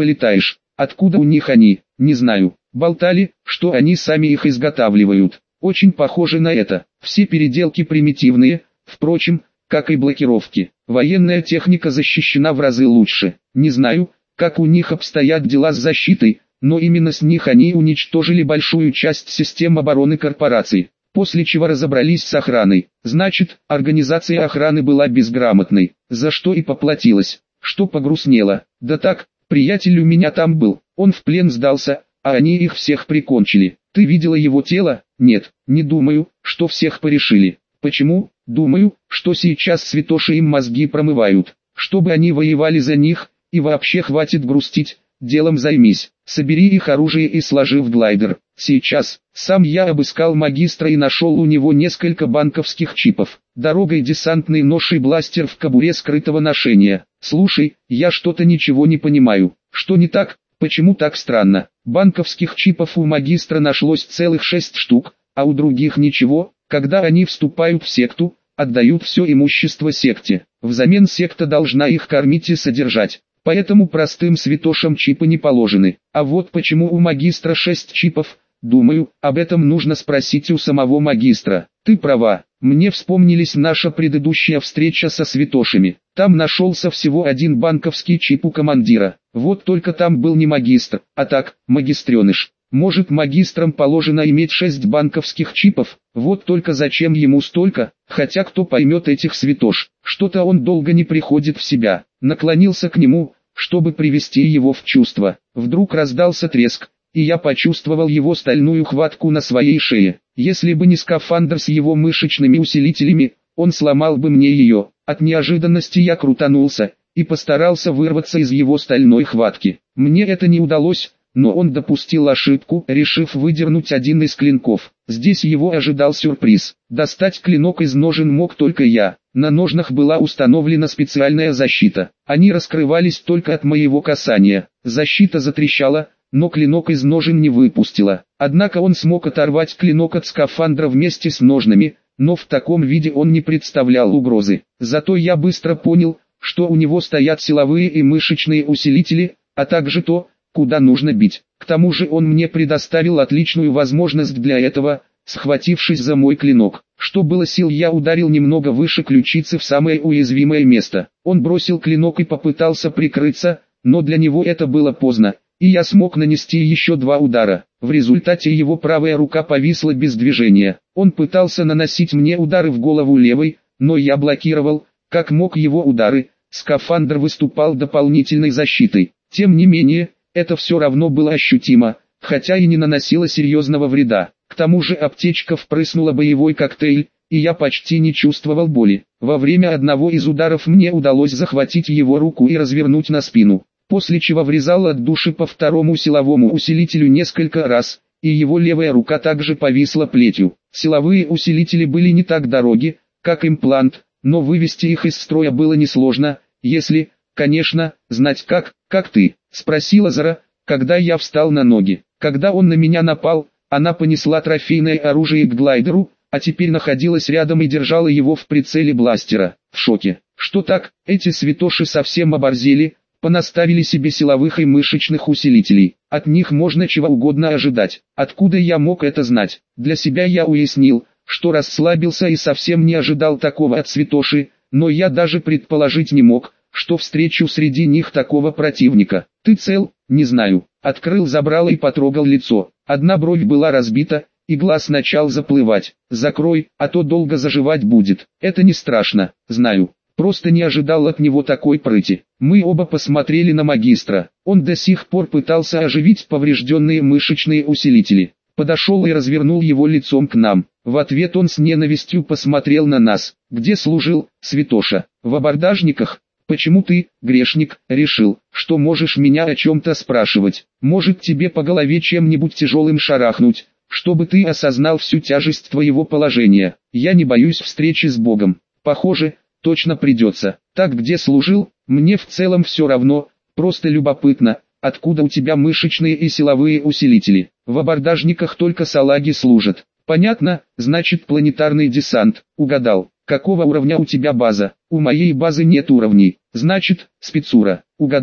полетаешь. Откуда у них они, не знаю. Болтали, что они сами их изготавливают. Очень похоже на это. Все переделки примитивные, впрочем, как и блокировки. Военная техника защищена в разы лучше. Не знаю, как у них обстоят дела с защитой, но именно с них они уничтожили большую часть систем обороны корпорации. После чего разобрались с охраной. Значит, организация охраны была безграмотной, за что и поплатилась. Что погрустнело. Да так, приятель у меня там был, он в плен сдался, а они их всех прикончили. Ты видела его тело? Нет, не думаю, что всех порешили. Почему? Думаю, что сейчас святоши им мозги промывают, чтобы они воевали за них, и вообще хватит грустить, делом займись. Собери их оружие и сложи в глайдер. Сейчас, сам я обыскал магистра и нашел у него несколько банковских чипов. Дорогой десантный нож и бластер в кобуре скрытого ношения. Слушай, я что-то ничего не понимаю. Что не так? Почему так странно? Банковских чипов у магистра нашлось целых 6 штук, а у других ничего. Когда они вступают в секту, отдают все имущество секте. Взамен секта должна их кормить и содержать. Поэтому простым святошам чипы не положены. А вот почему у магистра 6 чипов, думаю, об этом нужно спросить у самого магистра. Ты права, мне вспомнились наша предыдущая встреча со святошами. Там нашелся всего один банковский чип у командира. Вот только там был не магистр, а так, магистреныш. Может, магистрам положено иметь 6 банковских чипов, вот только зачем ему столько, хотя кто поймет этих святош, что-то он долго не приходит в себя. Наклонился к нему, чтобы привести его в чувство. Вдруг раздался треск, и я почувствовал его стальную хватку на своей шее. Если бы не скафандр с его мышечными усилителями, он сломал бы мне ее. От неожиданности я крутанулся, и постарался вырваться из его стальной хватки. Мне это не удалось. Но он допустил ошибку, решив выдернуть один из клинков. Здесь его ожидал сюрприз. Достать клинок из ножен мог только я. На ножнах была установлена специальная защита. Они раскрывались только от моего касания. Защита затрещала, но клинок из ножен не выпустила. Однако он смог оторвать клинок от скафандра вместе с ножнами, но в таком виде он не представлял угрозы. Зато я быстро понял, что у него стоят силовые и мышечные усилители, а также то, куда нужно бить. К тому же он мне предоставил отличную возможность для этого, схватившись за мой клинок. Что было сил, я ударил немного выше ключицы в самое уязвимое место. Он бросил клинок и попытался прикрыться, но для него это было поздно, и я смог нанести еще 2 удара. В результате его правая рука повисла без движения. Он пытался наносить мне удары в голову левой, но я блокировал, как мог, его удары. Скафандр выступал дополнительной защитой. Тем не менее, это все равно было ощутимо, хотя и не наносило серьезного вреда. К тому же аптечка впрыснула боевой коктейль, и я почти не чувствовал боли. Во время одного из ударов мне удалось захватить его руку и развернуть на спину, после чего врезал от души по второму силовому усилителю несколько раз, и его левая рука также повисла плетью. Силовые усилители были не так дороги, как имплант, но вывести их из строя было несложно, если, конечно, знать как ты. — спросила Зара, когда я встал на ноги. Когда он на меня напал, она понесла трофейное оружие к глайдеру, а теперь находилась рядом и держала его в прицеле бластера. В шоке. Что так, эти святоши совсем оборзели, понаставили себе силовых и мышечных усилителей. От них можно чего угодно ожидать. Откуда я мог это знать? Для себя я уяснил, что расслабился и совсем не ожидал такого от святоши, но я даже предположить не мог, что встречу среди них такого противника. Ты цел? Не знаю. Открыл забрало и потрогал лицо. Одна бровь была разбита, и глаз начал заплывать. Закрой, а то долго заживать будет. Это не страшно, знаю. Просто не ожидал от него такой прыти. Мы оба посмотрели на магистра. Он до сих пор пытался оживить поврежденные мышечные усилители. Подошел и развернул его лицом к нам. В ответ он с ненавистью посмотрел на нас. Где служил, святоша? В абордажниках? Почему ты, грешник, решил, что можешь меня о чем-то спрашивать? Может, тебе по голове чем-нибудь тяжелым шарахнуть, чтобы ты осознал всю тяжесть твоего положения? Я не боюсь встречи с Богом. Похоже, точно придется. Так, где служил, мне в целом все равно, просто любопытно, откуда у тебя мышечные и силовые усилители. В абордажниках только салаги служат. Понятно, значит планетарный десант. Угадал. Какого уровня у тебя база? У моей базы нет уровней. Значит, спецура. Угадал.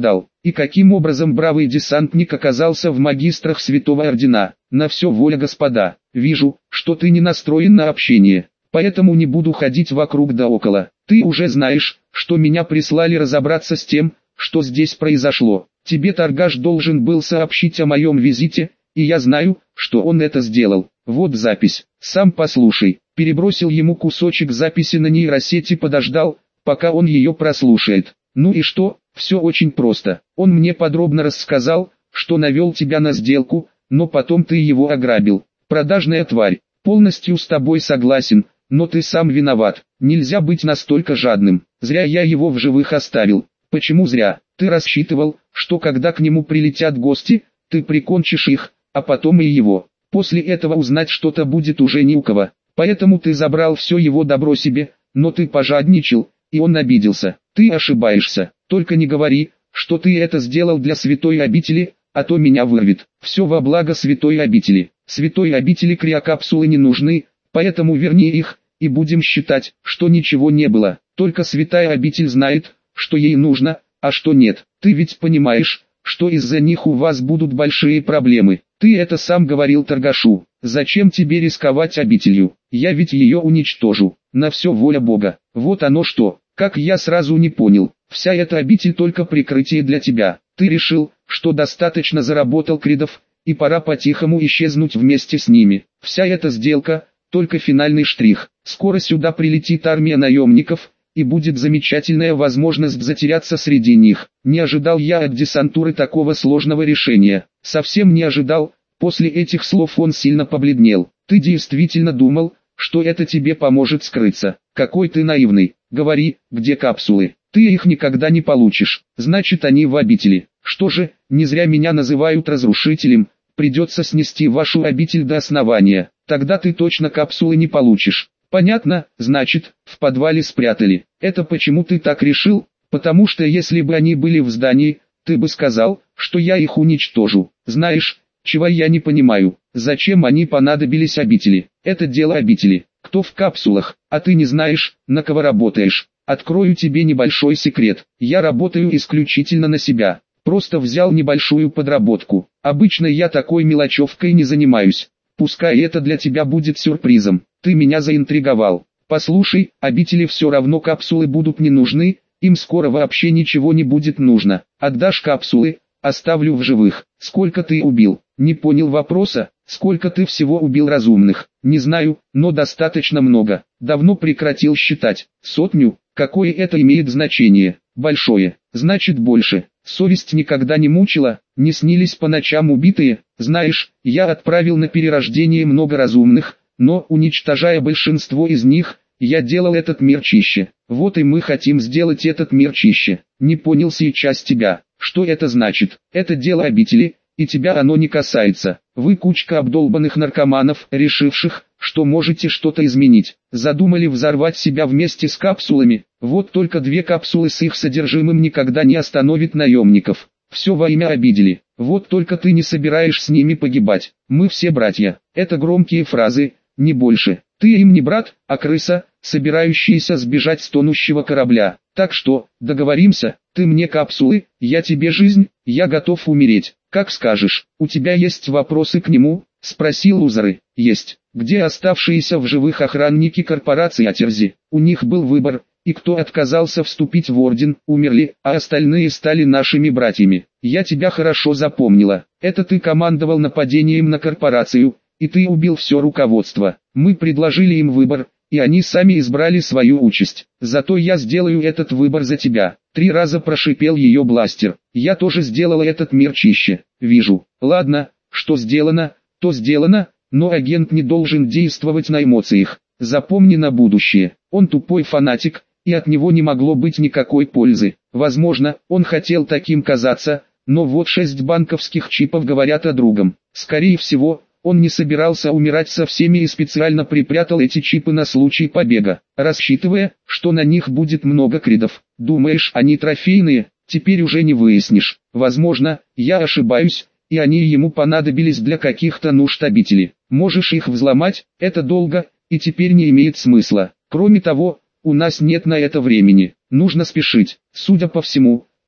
И каким образом бравый десантник оказался в магистрах Святого Ордена? На все воля господа. Вижу, что ты не настроен на общение, поэтому не буду ходить вокруг да около. Ты уже знаешь, что меня прислали разобраться с тем, что здесь произошло. Тебе торгаш должен был сообщить о моем визите, и я знаю, что он это сделал. Вот запись, сам послушай. Перебросил ему кусочек записи на нейросети, подождал, пока он ее прослушает. Ну и что? Все очень просто. Он мне подробно рассказал, что навел тебя на сделку, но потом ты его ограбил. Продажная тварь. Полностью с тобой согласен, но ты сам виноват. Нельзя быть настолько жадным. Зря я его в живых оставил. Почему зря? Ты рассчитывал, что когда к нему прилетят гости, ты прикончишь их, а потом и его. После этого узнать что-то будет уже не у кого. Поэтому ты забрал все его добро себе, но ты пожадничал, и он обиделся. Ты ошибаешься. Только не говори, что ты это сделал для святой обители, а то меня вырвет. Все во благо святой обители. Святой обители криокапсулы не нужны, поэтому верни их, и будем считать, что ничего не было. Только святая обитель знает, что ей нужно, а что нет. Ты ведь понимаешь, что из-за них у вас будут большие проблемы. Ты это сам говорил торгашу. Зачем тебе рисковать обителью? Я ведь ее уничтожу. На все воля Бога. Вот оно что. Как я сразу не понял. Вся эта обитель только прикрытие для тебя. Ты решил, что достаточно заработал кридов, и пора по-тихому исчезнуть вместе с ними. Вся эта сделка – только финальный штрих. Скоро сюда прилетит армия наемников, и будет замечательная возможность затеряться среди них. Не ожидал я от десантуры такого сложного решения. Совсем не ожидал. После этих слов он сильно побледнел. Ты действительно думал, что это тебе поможет скрыться? Какой ты наивный. Говори, где капсулы? Ты их никогда не получишь. Значит, они в обители. Что же, не зря меня называют разрушителем. Придется снести вашу обитель до основания. Тогда ты точно капсулы не получишь. Понятно, значит, в подвале спрятали. Это почему ты так решил? Потому что если бы они были в здании, ты бы сказал, что я их уничтожу. Знаешь, чего я не понимаю, зачем они понадобились обители? Это дело обители. Кто в капсулах, а ты не знаешь, на кого работаешь. Открою тебе небольшой секрет. Я работаю исключительно на себя. Просто взял небольшую подработку. Обычно я такой мелочевкой не занимаюсь. Пускай это для тебя будет сюрпризом. Ты меня заинтриговал. Послушай, обители все равно капсулы будут не нужны, им скоро вообще ничего не будет нужно. Отдашь капсулы, оставлю в живых. Сколько ты убил? Не понял вопроса? Сколько ты всего убил разумных? Не знаю, но достаточно много. Давно прекратил считать. 100? Какое это имеет значение? Большое. Значит больше. Совесть никогда не мучила, не снились по ночам убитые. Знаешь, я отправил на перерождение много разумных, но уничтожая большинство из них, я делал этот мир чище. Вот и мы хотим сделать этот мир чище. Не понял сейчас тебя. Что это значит? Это дело обители, и тебя оно не касается. Вы кучка обдолбанных наркоманов, решивших, что можете что-то изменить. Задумали взорвать себя вместе с капсулами. Вот только 2 капсулы с их содержимым никогда не остановит наемников. Все во имя обидели. Вот только ты не собираешь с ними погибать. Мы все братья. Это громкие фразы, не больше. Ты им не брат, а крыса, собирающаяся сбежать с тонущего корабля. Так что, договоримся, ты мне капсулы, я тебе жизнь, я готов умереть. Как скажешь. У тебя есть вопросы к нему? Спросил Узары. Есть. Где оставшиеся в живых охранники корпорации Атерзи? У них был выбор, и кто отказался вступить в орден, умерли, а остальные стали нашими братьями. Я тебя хорошо запомнила. Это ты командовал нападением на корпорацию, и ты убил все руководство. Мы предложили им выбор, и они сами избрали свою участь. Зато я сделаю этот выбор за тебя. 3 раза прошипел ее бластер. Я тоже сделала этот мир чище. Вижу. Ладно, что сделано, то сделано, но агент не должен действовать на эмоциях. Запомни на будущее. Он тупой фанатик, и от него не могло быть никакой пользы. Возможно, он хотел таким казаться, но вот 6 банковских чипов говорят о другом. Скорее всего, он не собирался умирать со всеми и специально припрятал эти чипы на случай побега, рассчитывая, что на них будет много кридов. Думаешь, они трофейные? Теперь уже не выяснишь. Возможно, я ошибаюсь, и они ему понадобились для каких-то нужд обители. Можешь их взломать, это долго, и теперь не имеет смысла. Кроме того, у нас нет на это времени. Нужно спешить. Судя по всему,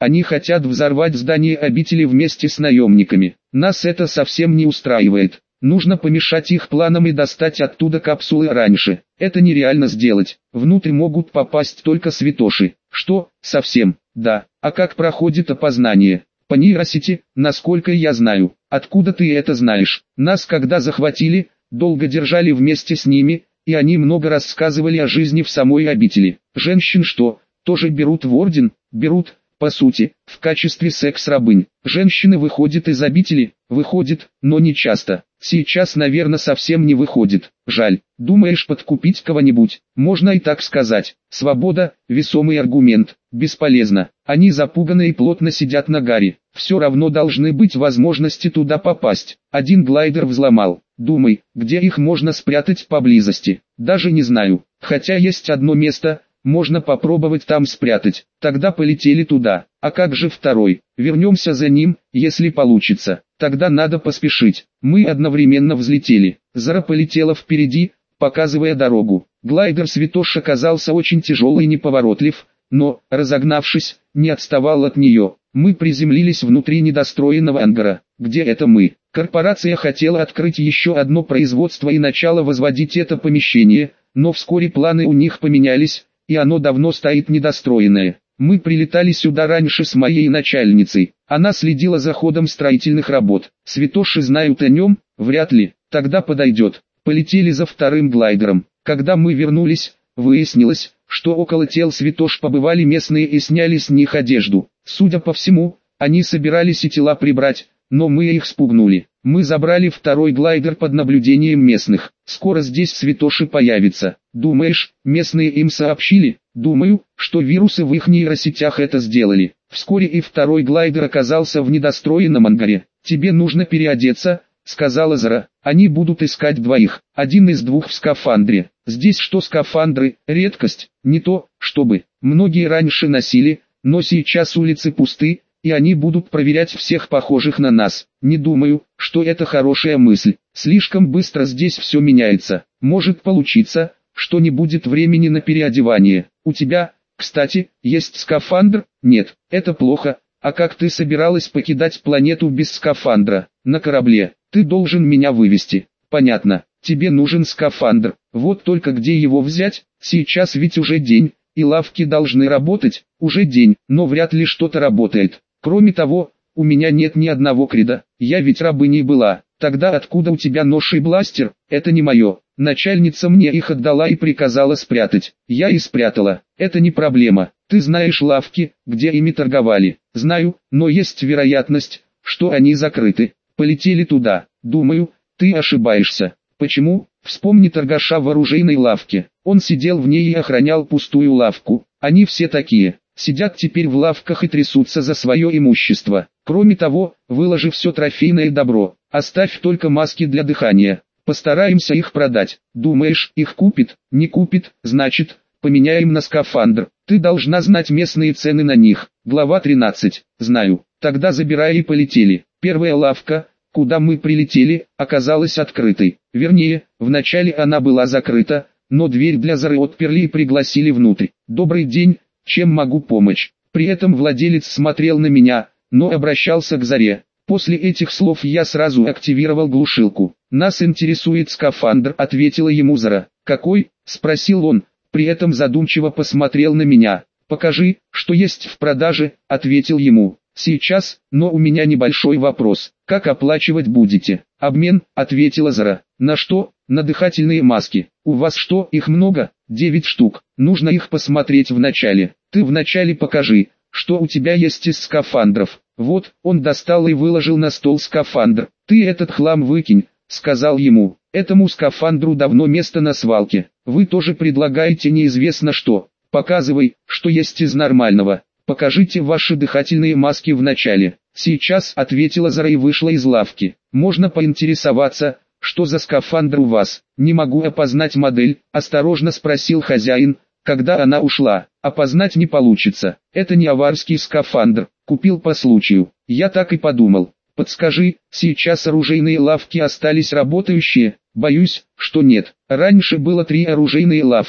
Они хотят взорвать здание обители вместе с наемниками. Нас это совсем не устраивает. Нужно помешать их планам и достать оттуда капсулы раньше. Это нереально сделать. Внутрь могут попасть только святоши. Что, совсем? Да. А как проходит опознание? По нейросети, насколько я знаю. Откуда ты это знаешь? Нас когда захватили, долго держали вместе с ними, и они много рассказывали о жизни в самой обители. Женщин что, тоже берут в орден? Берут, по сути, в качестве секс-рабынь. Женщины выходят из обители, выходят, но не часто. Сейчас, наверное, совсем не выходит. Жаль. Думаешь подкупить кого-нибудь? Можно и так сказать. Свобода – весомый аргумент. Бесполезно. Они запуганы и плотно сидят на гаре. Все равно должны быть возможности туда попасть. Один глайдер взломал. Думай, где их можно спрятать поблизости. Даже не знаю. Хотя есть одно место, можно попробовать там спрятать. Тогда полетели туда. А как же второй? Вернемся за ним, если получится. Тогда надо поспешить. Мы одновременно взлетели. Зара полетела впереди, показывая дорогу. Глайдер Святош оказался очень тяжелый и неповоротлив, но, разогнавшись, не отставал от нее. Мы приземлились внутри недостроенного ангара. Где это мы? Корпорация хотела открыть еще одно производство и начала возводить это помещение, но вскоре планы у них поменялись, и оно давно стоит недостроенное. Мы прилетали сюда раньше с моей начальницей. Она следила за ходом строительных работ. Святоши знают о нем? Вряд ли. Тогда подойдет. Полетели за вторым глайдером. Когда мы вернулись, выяснилось, что около тел святош побывали местные и сняли с них одежду. Судя по всему, они собирались и тела прибрать, но мы их спугнули. Мы забрали второй глайдер под наблюдением местных. Скоро здесь святоши появятся. Думаешь, местные им сообщили? Думаю, что вирусы в их нейросетях это сделали. Вскоре и второй глайдер оказался в недостроенном ангаре. Тебе нужно переодеться, сказала Зара. Они будут искать двоих. Один из двух в скафандре. Здесь что скафандры? Редкость. Не то, чтобы. Многие раньше носили, но сейчас улицы пусты, и они будут проверять всех похожих на нас. Не думаю, что это хорошая мысль. Слишком быстро здесь все меняется. Может получиться, что не будет времени на переодевание. У тебя, кстати, есть скафандр? Нет, это плохо. А как ты собиралась покидать планету без скафандра? На корабле. Ты должен меня вывести. Понятно. Тебе нужен скафандр. Вот только где его взять? Сейчас ведь уже день, и лавки должны работать. Уже день, но вряд ли что-то работает. Кроме того, у меня нет ни одного креда. Я ведь рабыней была. Тогда откуда у тебя нож и бластер? Это не мое. Начальница мне их отдала и приказала спрятать. Я и спрятала. Это не проблема. Ты знаешь лавки, где ими торговали? Знаю, но есть вероятность, что они закрыты. Полетели туда. Думаю, ты ошибаешься. Почему? Вспомни торгаша в оружейной лавке. Он сидел в ней и охранял пустую лавку. Они все такие. Сидят теперь в лавках и трясутся за свое имущество. Кроме того, выложи все трофейное добро. Оставь только маски для дыхания. Постараемся их продать. Думаешь, их купит? Не купит, значит, поменяем на скафандр. Ты должна знать местные цены на них. Глава 13. Знаю. Тогда забирай и полетели. Первая лавка, куда мы прилетели, оказалась открытой. Вернее, вначале она была закрыта, но дверь для Зары отперли и пригласили внутрь. Добрый день, чем могу помочь? При этом владелец смотрел на меня, но обращался к Заре. После этих слов я сразу активировал глушилку. «Нас интересует скафандр», — ответила ему Зара. «Какой?» — спросил он, при этом задумчиво посмотрел на меня. «Покажи, что есть в продаже», — ответил ему. «Сейчас, но у меня небольшой вопрос. Как оплачивать будете?» «Обмен», — ответила Зара. «На что?» «На дыхательные маски. У вас что, их много?» 9 штук. Нужно их посмотреть вначале. Ты вначале покажи, что у тебя есть из скафандров. Вот, он достал и выложил на стол скафандр. Ты этот хлам выкинь, сказал ему. Этому скафандру давно место на свалке. Вы тоже предлагаете неизвестно что. Показывай, что есть из нормального. Покажите ваши дыхательные маски вначале. Сейчас, ответила Зара и вышла из лавки. Можно поинтересоваться, что за скафандр у вас? Не могу опознать модель, осторожно спросил хозяин, когда она ушла. Опознать не получится. Это не аварский скафандр. Купил по случаю. Я так и подумал. Подскажи, сейчас оружейные лавки остались работающие? Боюсь, что нет. Раньше было 3 оружейные лавки.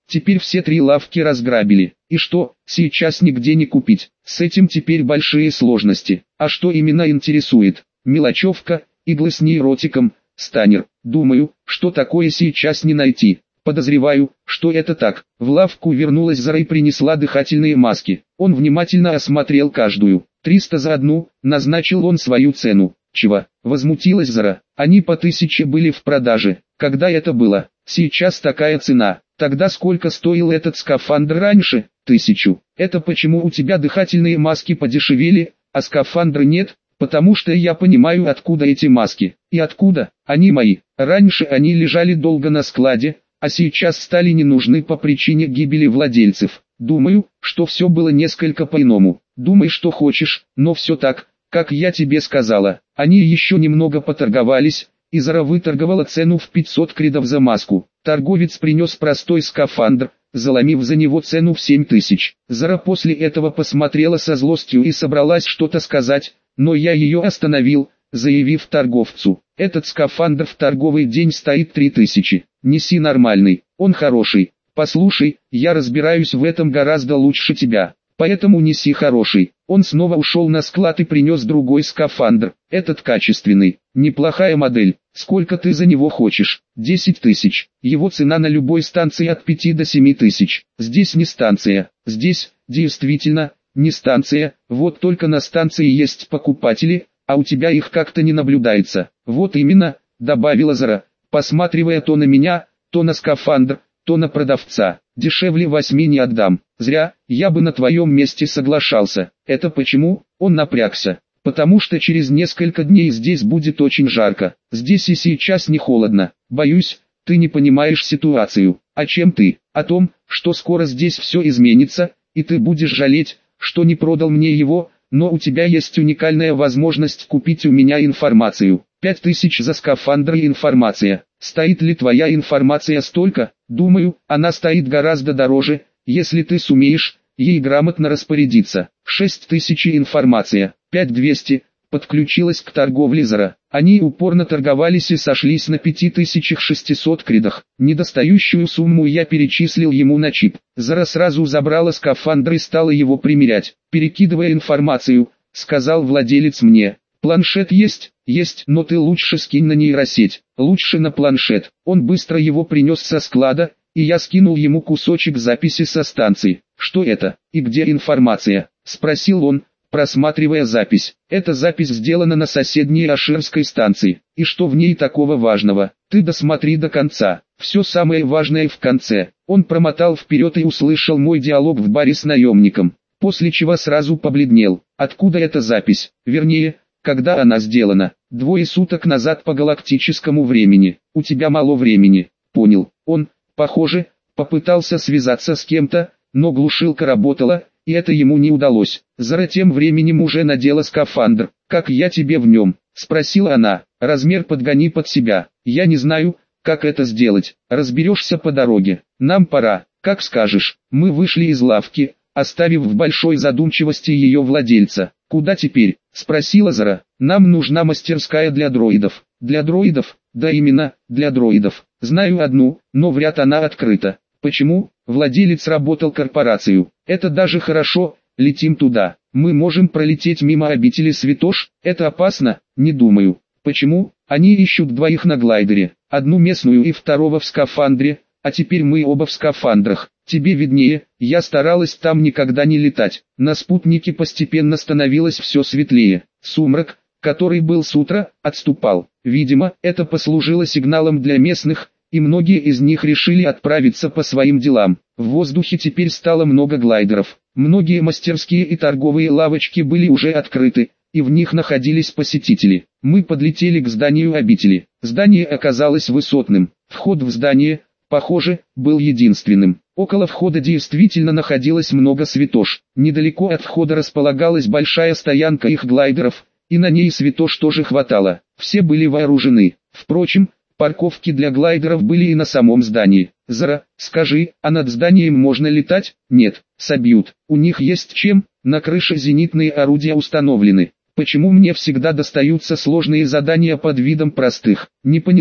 Теперь все 3 лавки разграбили. И что, сейчас нигде не купить? С этим теперь большие сложности. А что именно интересует? Мелочевка, иглы с нейротиком, станер. Думаю, что такое сейчас не найти. Подозреваю, что это так. В лавку вернулась Зара и принесла дыхательные маски. Он внимательно осмотрел каждую. 300 за одну, назначил он свою цену. Чего? Возмутилась Зара. Они по 1000 были в продаже. Когда это было? Сейчас такая цена. Тогда сколько стоил этот скафандр раньше? 1000. Это почему у тебя дыхательные маски подешевели, а скафандра нет? Потому что я понимаю, откуда эти маски. И откуда? Они мои. Раньше они лежали долго на складе, а сейчас стали не нужны по причине гибели владельцев. Думаю, что все было несколько по-иному. Думай, что хочешь, но все так, как я тебе сказала. Они еще немного поторговались, и Зара выторговала цену в 500 кредов за маску. Торговец принес простой скафандр, заломив за него цену в 7000. Зара после этого посмотрела со злостью и собралась что-то сказать, но я ее остановил, заявив торговцу: этот скафандр в торговый день стоит 3000. Неси нормальный, он хороший. Послушай, я разбираюсь в этом гораздо лучше тебя, поэтому неси хороший. Он снова ушел на склад и принес другой скафандр. Этот качественный, неплохая модель. Сколько ты за него хочешь? 10 000. Его цена на любой станции от 5 до 7 тысяч. Здесь не станция. Здесь, действительно, не станция. Вот только на станции есть покупатели, а у тебя их как-то не наблюдается. Вот именно, добавила Зара, посматривая то на меня, то на скафандр, то на продавца. Дешевле 8 не отдам. Зря, я бы на твоем месте соглашался. Это почему? Он напрягся. Потому что через несколько дней здесь будет очень жарко. Здесь и сейчас не холодно. Боюсь, ты не понимаешь ситуацию. О чем ты? О том, что скоро здесь все изменится, и ты будешь жалеть, что не продал мне его, но у тебя есть уникальная возможность купить у меня информацию. 5000 за скафандр и информация. Стоит ли твоя информация столько? Думаю, она стоит гораздо дороже, если ты сумеешь ей грамотно распорядиться. 6000 информация. 5200. Подключилась к торговле Зара. Они упорно торговались и сошлись на 5600 кредах. Недостающую сумму я перечислил ему на чип. Зара сразу забрала скафандр и стала его примерять. Перекидывая информацию, сказал владелец мне: планшет есть, но ты лучше скинь на нейросеть. Лучше на планшет. Он быстро его принес со склада, и я скинул ему кусочек записи со станции. Что это? И где информация? Спросил он, просматривая запись. Эта запись сделана на соседней Аширской станции. И что в ней такого важного? Ты досмотри до конца. Все самое важное в конце. Он промотал вперед и услышал мой диалог в баре с наемником. После чего сразу побледнел. Откуда эта запись? Вернее, когда она сделана? 2 суток назад по галактическому времени. У тебя мало времени. Понял. Он, похоже, попытался связаться с кем-то, но глушилка работала, и это ему не удалось. Зара тем временем уже надела скафандр. «Как я тебе в нем?» – спросила она. «Размер подгони под себя. Я не знаю, как это сделать. Разберешься по дороге. Нам пора. Как скажешь». Мы вышли из лавки, оставив в большой задумчивости ее владельца. «Куда теперь?» – спросила Зара. «Нам нужна мастерская для дроидов». «Для дроидов?» «Да именно, для дроидов. Знаю одну, но вряд она открыта». «Почему?» «Владелец работал корпорацию». «Это даже хорошо, летим туда. Мы можем пролететь мимо обители Святош. Это опасно?» «Не думаю». «Почему?» «Они ищут 2 на глайдере. Одну местную и второго в скафандре, а теперь мы оба в скафандрах. Тебе виднее, я старалась там никогда не летать». На спутнике постепенно становилось все светлее. Сумрак, который был с утра, отступал. Видимо, это послужило сигналом для местных, и многие из них решили отправиться по своим делам. В воздухе теперь стало много глайдеров. Многие мастерские и торговые лавочки были уже открыты, и в них находились посетители. Мы подлетели к зданию обители. Здание оказалось высотным. Вход в здание, похоже, был единственным. Около входа действительно находилось много святош. Недалеко от входа располагалась большая стоянка их глайдеров, и на ней святош тоже хватало. Все были вооружены. Впрочем, парковки для глайдеров были и на самом здании. «Зара, скажи, а над зданием можно летать?» «Нет, собьют. У них есть чем, на крыше зенитные орудия установлены». «Почему мне всегда достаются сложные задания под видом простых?» «Не поняла,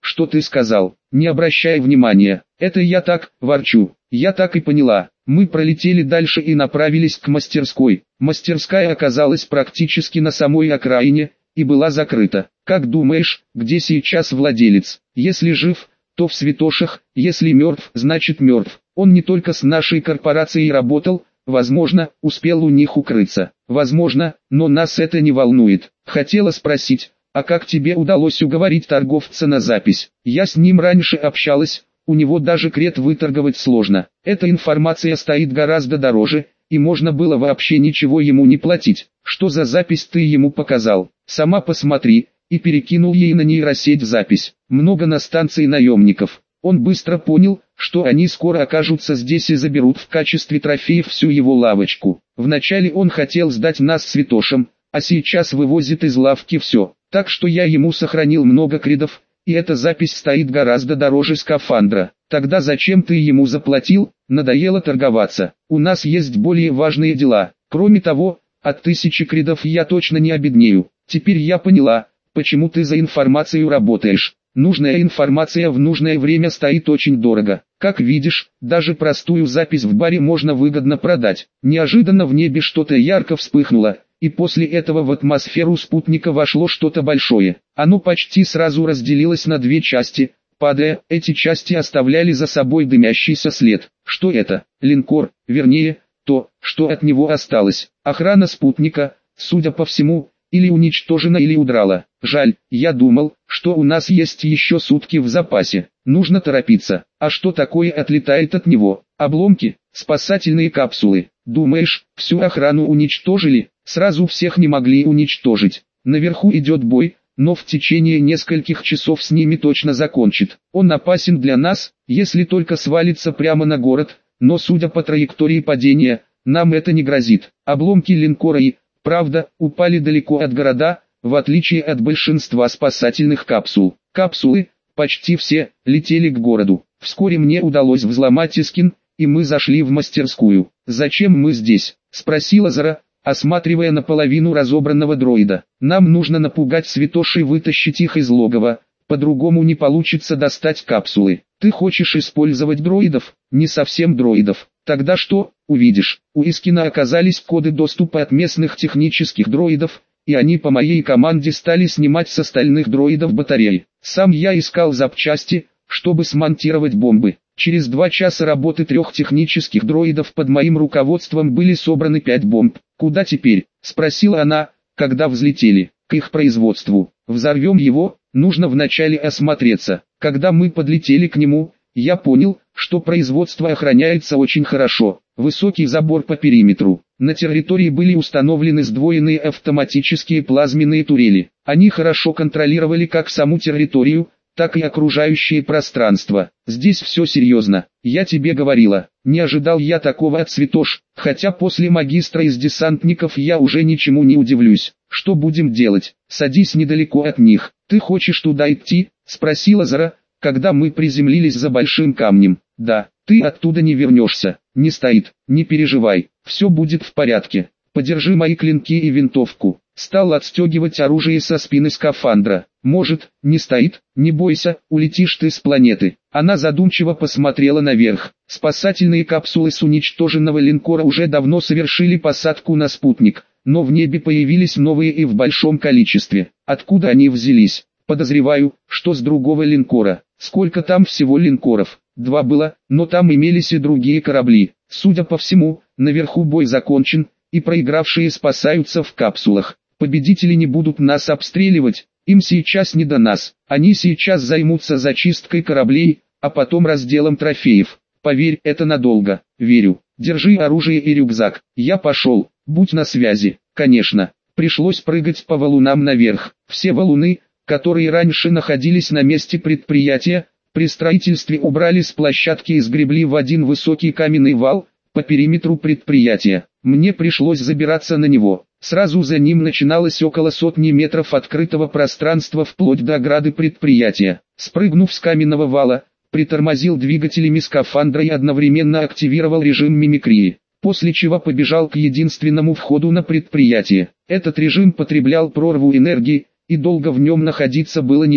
что ты сказал, не обращай внимания, это я так, ворчу. Я так и поняла. Мы пролетели дальше и направились к мастерской. Мастерская оказалась практически на самой окраине и была закрыта. Как думаешь, где сейчас владелец? Если жив, то в Святошах, если мертв, значит мертв. Он не только с нашей корпорацией работал, возможно, успел у них укрыться. Возможно, но нас это не волнует. Хотела спросить, а как тебе удалось уговорить торговца на запись? Я с ним раньше общалась. У него даже крет выторговать сложно. Эта информация стоит гораздо дороже, и можно было вообще ничего ему не платить. Что за запись ты ему показал? Сама посмотри, и перекинул ей на нейросеть запись. Много на станции наемников. Он быстро понял, что они скоро окажутся здесь и заберут в качестве трофеев всю его лавочку. Вначале он хотел сдать нас Святошам, а сейчас вывозит из лавки все. Так что я ему сохранил много кредов, и эта запись стоит гораздо дороже скафандра. Тогда зачем ты ему заплатил? Надоело торговаться. У нас есть более важные дела. Кроме того, от 1000 кредов я точно не обеднею. Теперь я поняла, почему ты за информацию работаешь. Нужная информация в нужное время стоит очень дорого. Как видишь, даже простую запись в баре можно выгодно продать. Неожиданно в небе что-то ярко вспыхнуло. И после этого в атмосферу спутника вошло что-то большое. Оно почти сразу разделилось на две части. Падая, эти части оставляли за собой дымящийся след. Что это? Линкор, вернее, то, что от него осталось. Охрана спутника, судя по всему, или уничтожена, или удрала. Жаль, я думал, что у нас есть еще сутки в запасе. Нужно торопиться. А что такое отлетает от него? Обломки, спасательные капсулы. Думаешь, всю охрану уничтожили? Сразу всех не могли уничтожить. Наверху идет бой, но в течение нескольких часов с ними точно закончит. Он опасен для нас, если только свалится прямо на город, но судя по траектории падения, нам это не грозит. Обломки линкора и, правда, упали далеко от города, в отличие от большинства спасательных капсул. Капсулы, почти все, летели к городу. Вскоре мне удалось взломать Искин, и мы зашли в мастерскую. «Зачем мы здесь?» – спросила Зара, осматривая наполовину разобранного дроида. «Нам нужно напугать Святоши и вытащить их из логова, по-другому не получится достать капсулы. Ты хочешь использовать дроидов?» «Не совсем дроидов. Тогда что?» «Увидишь». У Искина оказались коды доступа от местных технических дроидов, и они по моей команде стали снимать с остальных дроидов батареи. Сам я искал запчасти, чтобы смонтировать бомбы. Через 2 часа работы 3 технических дроидов под моим руководством были собраны 5 бомб. «Куда теперь?» – спросила она, когда взлетели. «К их производству. Взорвем его, нужно вначале осмотреться». Когда мы подлетели к нему, я понял, что производство охраняется очень хорошо. Высокий забор по периметру. На территории были установлены сдвоенные автоматические плазменные турели. Они хорошо контролировали как саму территорию, так и окружающее пространство. Здесь все серьезно. Я тебе говорила, не ожидал я такого от Святош, хотя после магистра из десантников я уже ничему не удивлюсь. Что будем делать? Садись недалеко от них. Ты хочешь туда идти? Спросила Зара, когда мы приземлились за большим камнем. Да, ты оттуда не вернешься. Не стоит, не переживай, все будет в порядке. Подержи мои клинки и винтовку. Стал отстегивать оружие со спины скафандра. Может, не стоит? Не бойся, улетишь ты с планеты. Она задумчиво посмотрела наверх. Спасательные капсулы с уничтоженного линкора уже давно совершили посадку на спутник, но в небе появились новые и в большом количестве. Откуда они взялись? Подозреваю, что с другого линкора. Сколько там всего линкоров? 2 было, но там имелись и другие корабли. Судя по всему, наверху бой закончен, и проигравшие спасаются в капсулах. Победители не будут нас обстреливать, им сейчас не до нас. Они сейчас займутся зачисткой кораблей, а потом разделом трофеев. Поверь, это надолго. Верю. Держи оружие и рюкзак. Я пошел. Будь на связи. Конечно. Пришлось прыгать по валунам наверх. Все валуны, которые раньше находились на месте предприятия, при строительстве убрали с площадки и сгребли в один высокий каменный вал по периметру предприятия. Мне пришлось забираться на него. Сразу за ним начиналось около 100 метров открытого пространства вплоть до ограды предприятия. Спрыгнув с каменного вала, притормозил двигателями скафандра и одновременно активировал режим мимикрии, после чего побежал к единственному входу на предприятие. Этот режим потреблял прорву энергии, и долго в нем находиться было нельзя.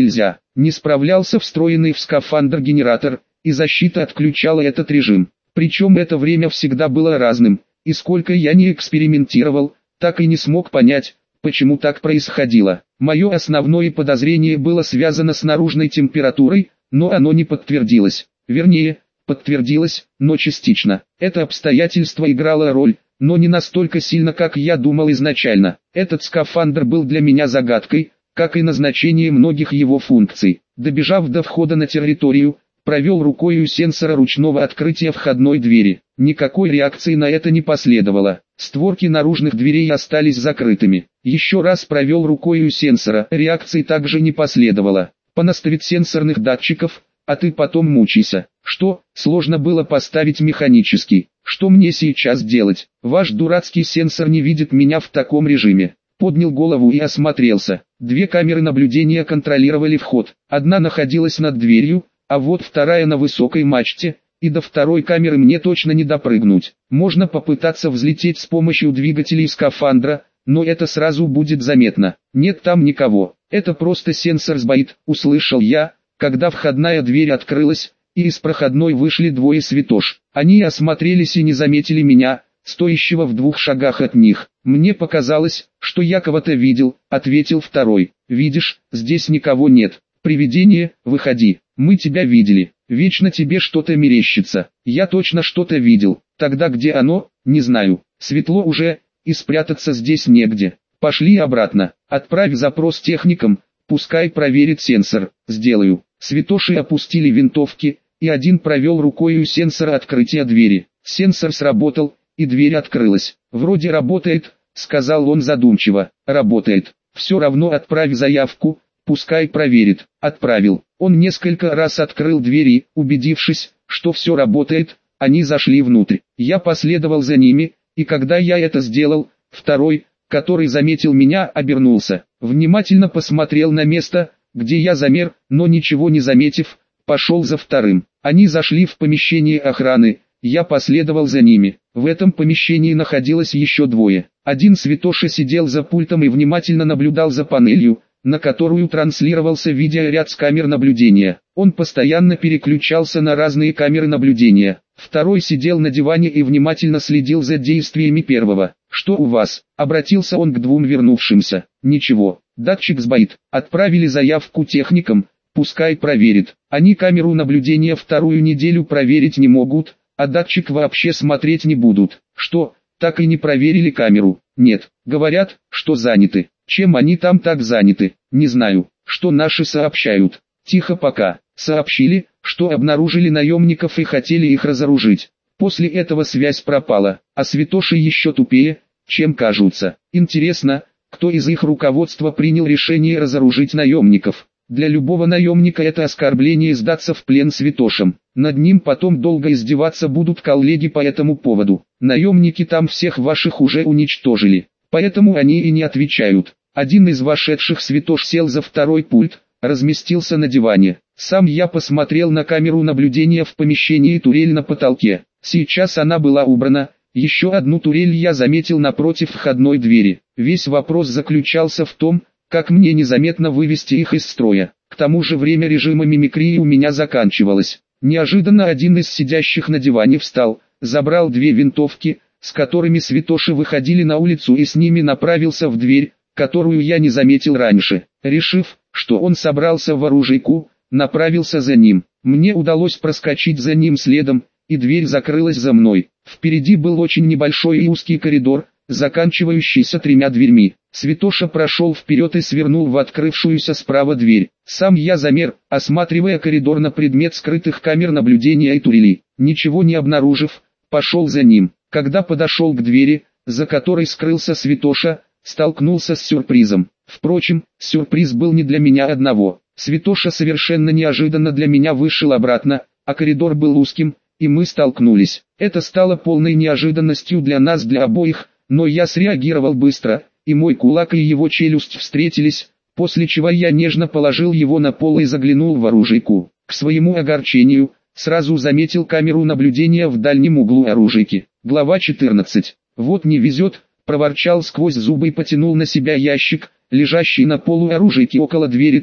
Не справлялся встроенный в скафандр генератор, и защита отключала этот режим. Причем это время всегда было разным, и сколько я не экспериментировал, так и не смог понять, почему так происходило. Мое основное подозрение было связано с наружной температурой, но оно не подтвердилось. Вернее, подтвердилось, но частично. Это обстоятельство играло роль, но не настолько сильно, как я думал изначально. Этот скафандр был для меня загадкой, как и назначение многих его функций. Добежав до входа на территорию, провел рукой у сенсора ручного открытия входной двери. Никакой реакции на это не последовало. Створки наружных дверей остались закрытыми. Еще раз провел рукой у сенсора. Реакции также не последовало. Понаставить сенсорных датчиков, а ты потом мучайся. Что, сложно было поставить механический? Что мне сейчас делать? Ваш дурацкий сенсор не видит меня в таком режиме. Поднял голову и осмотрелся. Две камеры наблюдения контролировали вход. Одна находилась над дверью, а вот вторая на высокой мачте, и до второй камеры мне точно не допрыгнуть. Можно попытаться взлететь с помощью двигателей скафандра, но это сразу будет заметно. Нет там никого. Это просто сенсор сбоит, услышал я, когда входная дверь открылась, и из проходной вышли двое святош. Они осмотрелись и не заметили меня, стоящего в 2 шагах от них. Мне показалось, что я кого-то видел, ответил второй. Видишь, здесь никого нет. Привидение, выходи, мы тебя видели. Вечно тебе что-то мерещится. Я точно что-то видел. Тогда где оно, не знаю. Светло уже, и спрятаться здесь негде. Пошли обратно. Отправь запрос техникам, пускай проверит сенсор. Сделаю. Святоши опустили винтовки, и один провел рукой у сенсора открытия двери. Сенсор сработал, и дверь открылась. «Вроде работает», — сказал он задумчиво. «Работает. Все равно отправь заявку, пускай проверит». Отправил. Он несколько раз открыл двери, убедившись, что все работает, они зашли внутрь. Я последовал за ними, и когда я это сделал, второй, который заметил меня, обернулся. Внимательно посмотрел на место, где я замер, но ничего не заметив, пошел за вторым. Они зашли в помещение охраны. Я последовал за ними. В этом помещении находилось еще двое. Один святоша сидел за пультом и внимательно наблюдал за панелью, на которую транслировался видеоряд с камер наблюдения. Он постоянно переключался на разные камеры наблюдения. Второй сидел на диване и внимательно следил за действиями первого. «Что у вас?» — обратился он к двум вернувшимся. «Ничего, датчик сбоит. Отправили заявку техникам, пускай проверит. Они камеру наблюдения 2-ю неделю проверить не могут, а датчик вообще смотреть не будут». «Что, так и не проверили камеру?» «Нет, говорят, что заняты». «Чем они там так заняты?» «Не знаю, что наши сообщают». «Тихо пока». Сообщили, что обнаружили наемников и хотели их разоружить. После этого связь пропала, а святоши еще тупее, чем кажутся. Интересно, кто из их руководства принял решение разоружить наемников? Для любого наемника это оскорбление сдаться в плен святошам. Над ним потом долго издеваться будут коллеги по этому поводу. Наемники там всех ваших уже уничтожили, поэтому они и не отвечают. Один из вошедших святош сел за второй пульт, разместился на диване. Сам я посмотрел на камеру наблюдения в помещении турель на потолке. Сейчас она была убрана. Еще одну турель я заметил напротив входной двери. Весь вопрос заключался в том, как мне незаметно вывести их из строя. К тому же время режима мимикрии у меня заканчивалось. Неожиданно один из сидящих на диване встал, забрал 2 винтовки, с которыми святоши выходили на улицу, и с ними направился в дверь, которую я не заметил раньше. Решив, что он собрался в оружейку, направился за ним. Мне удалось проскочить за ним следом, и дверь закрылась за мной. Впереди был очень небольшой и узкий коридор, заканчивающийся 3 дверьми. Святоша прошел вперед и свернул в открывшуюся справа дверь. Сам я замер, осматривая коридор на предмет скрытых камер наблюдения и турелей. Ничего не обнаружив, пошел за ним. Когда подошел к двери, за которой скрылся святоша, столкнулся с сюрпризом. Впрочем, сюрприз был не для меня одного. Святоша совершенно неожиданно для меня вышел обратно, а коридор был узким, и мы столкнулись. Это стало полной неожиданностью для нас, для обоих, но я среагировал быстро, и мой кулак и его челюсть встретились, после чего я нежно положил его на пол и заглянул в оружейку. К своему огорчению, сразу заметил камеру наблюдения в дальнем углу оружейки. Глава 14. «Вот не везет», — проворчал сквозь зубы и потянул на себя ящик, лежащий на полу оружейки около двери так,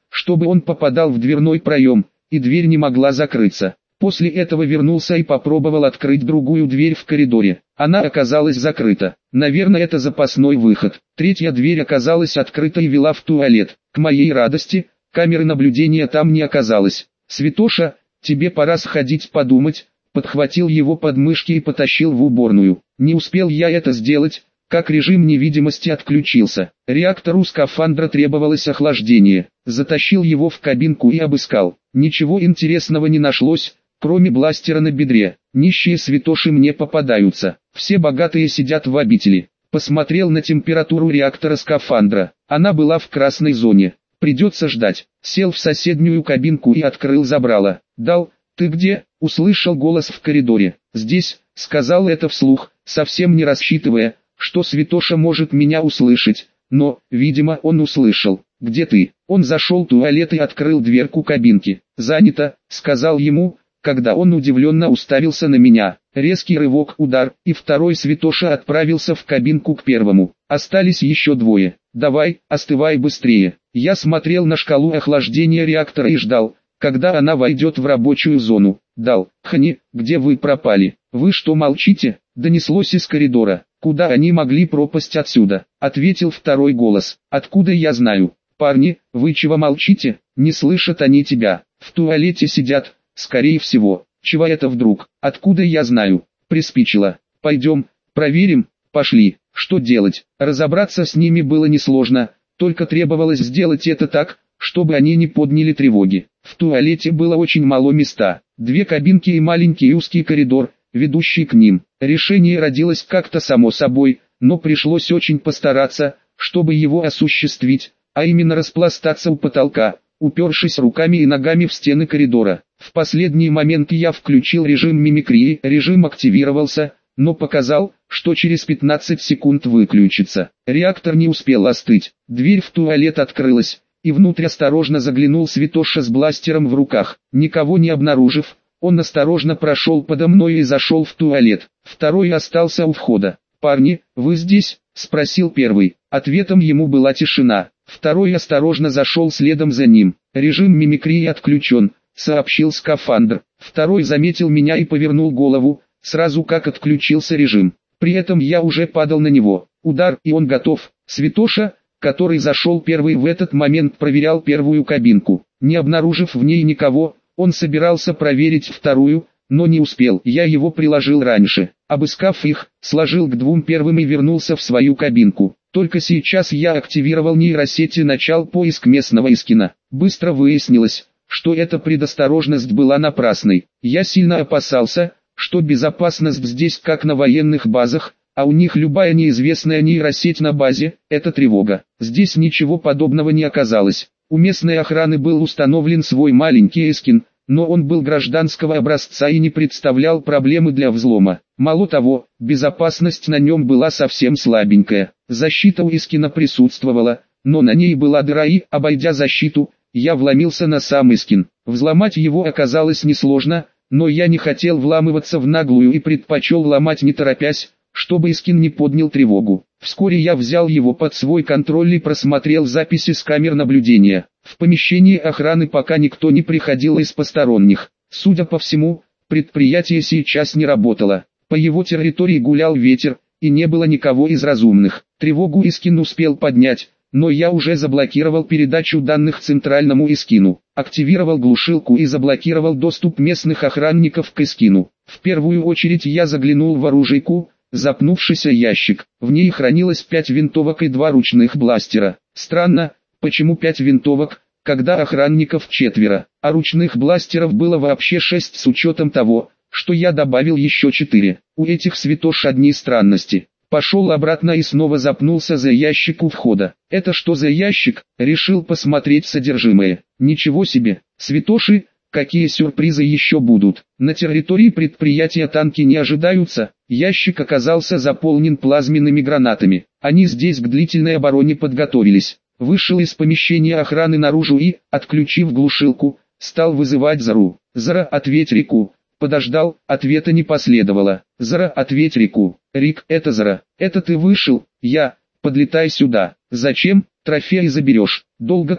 чтобы он попадал в дверной проем, и дверь не могла закрыться. После этого вернулся и попробовал открыть другую дверь в коридоре. Она оказалась закрыта. Наверное, это запасной выход. Третья дверь оказалась открыта и вела в туалет. К моей радости, камеры наблюдения там не оказалось. «Святоша, тебе пора сходить подумать», подхватил его под мышки и потащил в уборную. Не успел я это сделать, как режим невидимости отключился. Реактору скафандра требовалось охлаждение. Затащил его в кабинку и обыскал. Ничего интересного не нашлось, кроме бластера на бедре. Нищие святоши мне попадаются. Все богатые сидят в обители. Посмотрел на температуру реактора скафандра. Она была в красной зоне. Придется ждать. Сел в соседнюю кабинку и открыл забрало. «Дал, ты где?» — услышал голос в коридоре. «Здесь», — сказал это вслух, совсем не рассчитывая, что святоша может меня услышать. Но, видимо, он услышал. «Где ты?» Он зашел в туалет и открыл дверку кабинки. «Занято», — сказал ему, когда он удивленно уставился на меня. Резкий рывок, удар, и второй святоша отправился в кабинку к первому. Остались еще двое. «Давай, остывай быстрее». Я смотрел на шкалу охлаждения реактора и ждал, когда она войдет в рабочую зону. «Дал, Хни, где вы пропали? Вы что молчите?» Донеслось из коридора. «Куда они могли пропасть отсюда?» Ответил второй голос. «Откуда я знаю?» «Парни, вы чего молчите? Не слышат они тебя. В туалете сидят, скорее всего». «Чего это вдруг? Откуда я знаю?» Приспичило. «Пойдем, проверим». «Пошли». Что делать? Разобраться с ними было несложно, только требовалось сделать это так, чтобы они не подняли тревоги. В туалете было очень мало места. Две кабинки и маленький узкий коридор, ведущий к ним. Решение родилось как-то само собой, но пришлось очень постараться, чтобы его осуществить, а именно распластаться у потолка, упершись руками и ногами в стены коридора. В последний момент я включил режим мимикрии, режим активировался, но показал, что через 15 секунд выключится. Реактор не успел остыть, дверь в туалет открылась, и внутрь осторожно заглянул святоша с бластером в руках. Никого не обнаружив, он осторожно прошел подо мной и зашел в туалет. Второй остался у входа. «Парни, вы здесь?» — спросил первый. Ответом ему была тишина. Второй осторожно зашел следом за ним. «Режим мимикрии отключен», — сообщил скафандр. Второй заметил меня и повернул голову, сразу как отключился режим. При этом я уже падал на него. Удар, и он готов. Святоша, который зашел первый в этот момент, проверял первую кабинку. Не обнаружив в ней никого, он собирался проверить вторую, но не успел. Я его приложил раньше. Обыскав их, сложил к двум первым и вернулся в свою кабинку. Только сейчас я активировал нейросеть и начал поиск местного Искина. Быстро выяснилось, что эта предосторожность была напрасной. Я сильно опасался, что безопасность здесь как на военных базах, а у них любая неизвестная нейросеть на базе – это тревога. Здесь ничего подобного не оказалось. У местной охраны был установлен свой маленький Искин, но он был гражданского образца и не представлял проблемы для взлома. Мало того, безопасность на нем была совсем слабенькая. Защита у Искина присутствовала, но на ней была дыра и, обойдя защиту, я вломился на сам Искин. Взломать его оказалось несложно, но я не хотел вламываться в наглую и предпочел ломать не торопясь, чтобы Искин не поднял тревогу. Вскоре я взял его под свой контроль и просмотрел записи с камер наблюдения. В помещении охраны пока никто не приходил из посторонних. Судя по всему, предприятие сейчас не работало. По его территории гулял ветер, и не было никого из разумных. Тревогу Искин успел поднять, но я уже заблокировал передачу данных центральному Искину. Активировал глушилку и заблокировал доступ местных охранников к Искину. В первую очередь я заглянул в оружейку, запнувшийся ящик. В ней хранилось 5 винтовок и 2 ручных бластера. Странно, почему 5 винтовок, когда охранников 4, а ручных бластеров было вообще 6 с учетом того, что я добавил еще 4. У этих святош одни странности. Пошел обратно и снова запнулся за ящик у входа. Это что за ящик? Решил посмотреть содержимое. Ничего себе, святоши, какие сюрпризы еще будут. На территории предприятия танки не ожидаются. Ящик оказался заполнен плазменными гранатами. Они здесь к длительной обороне подготовились. Вышел из помещения охраны наружу и, отключив глушилку, стал вызывать Зару. «Зара, ответь Рику». Подождал, ответа не последовало. «Зара, ответь Рику». «Рик, это Зара. Это ты вышел?» «Я. Подлетай сюда». «Зачем? Трофеи заберешь. Долго ты».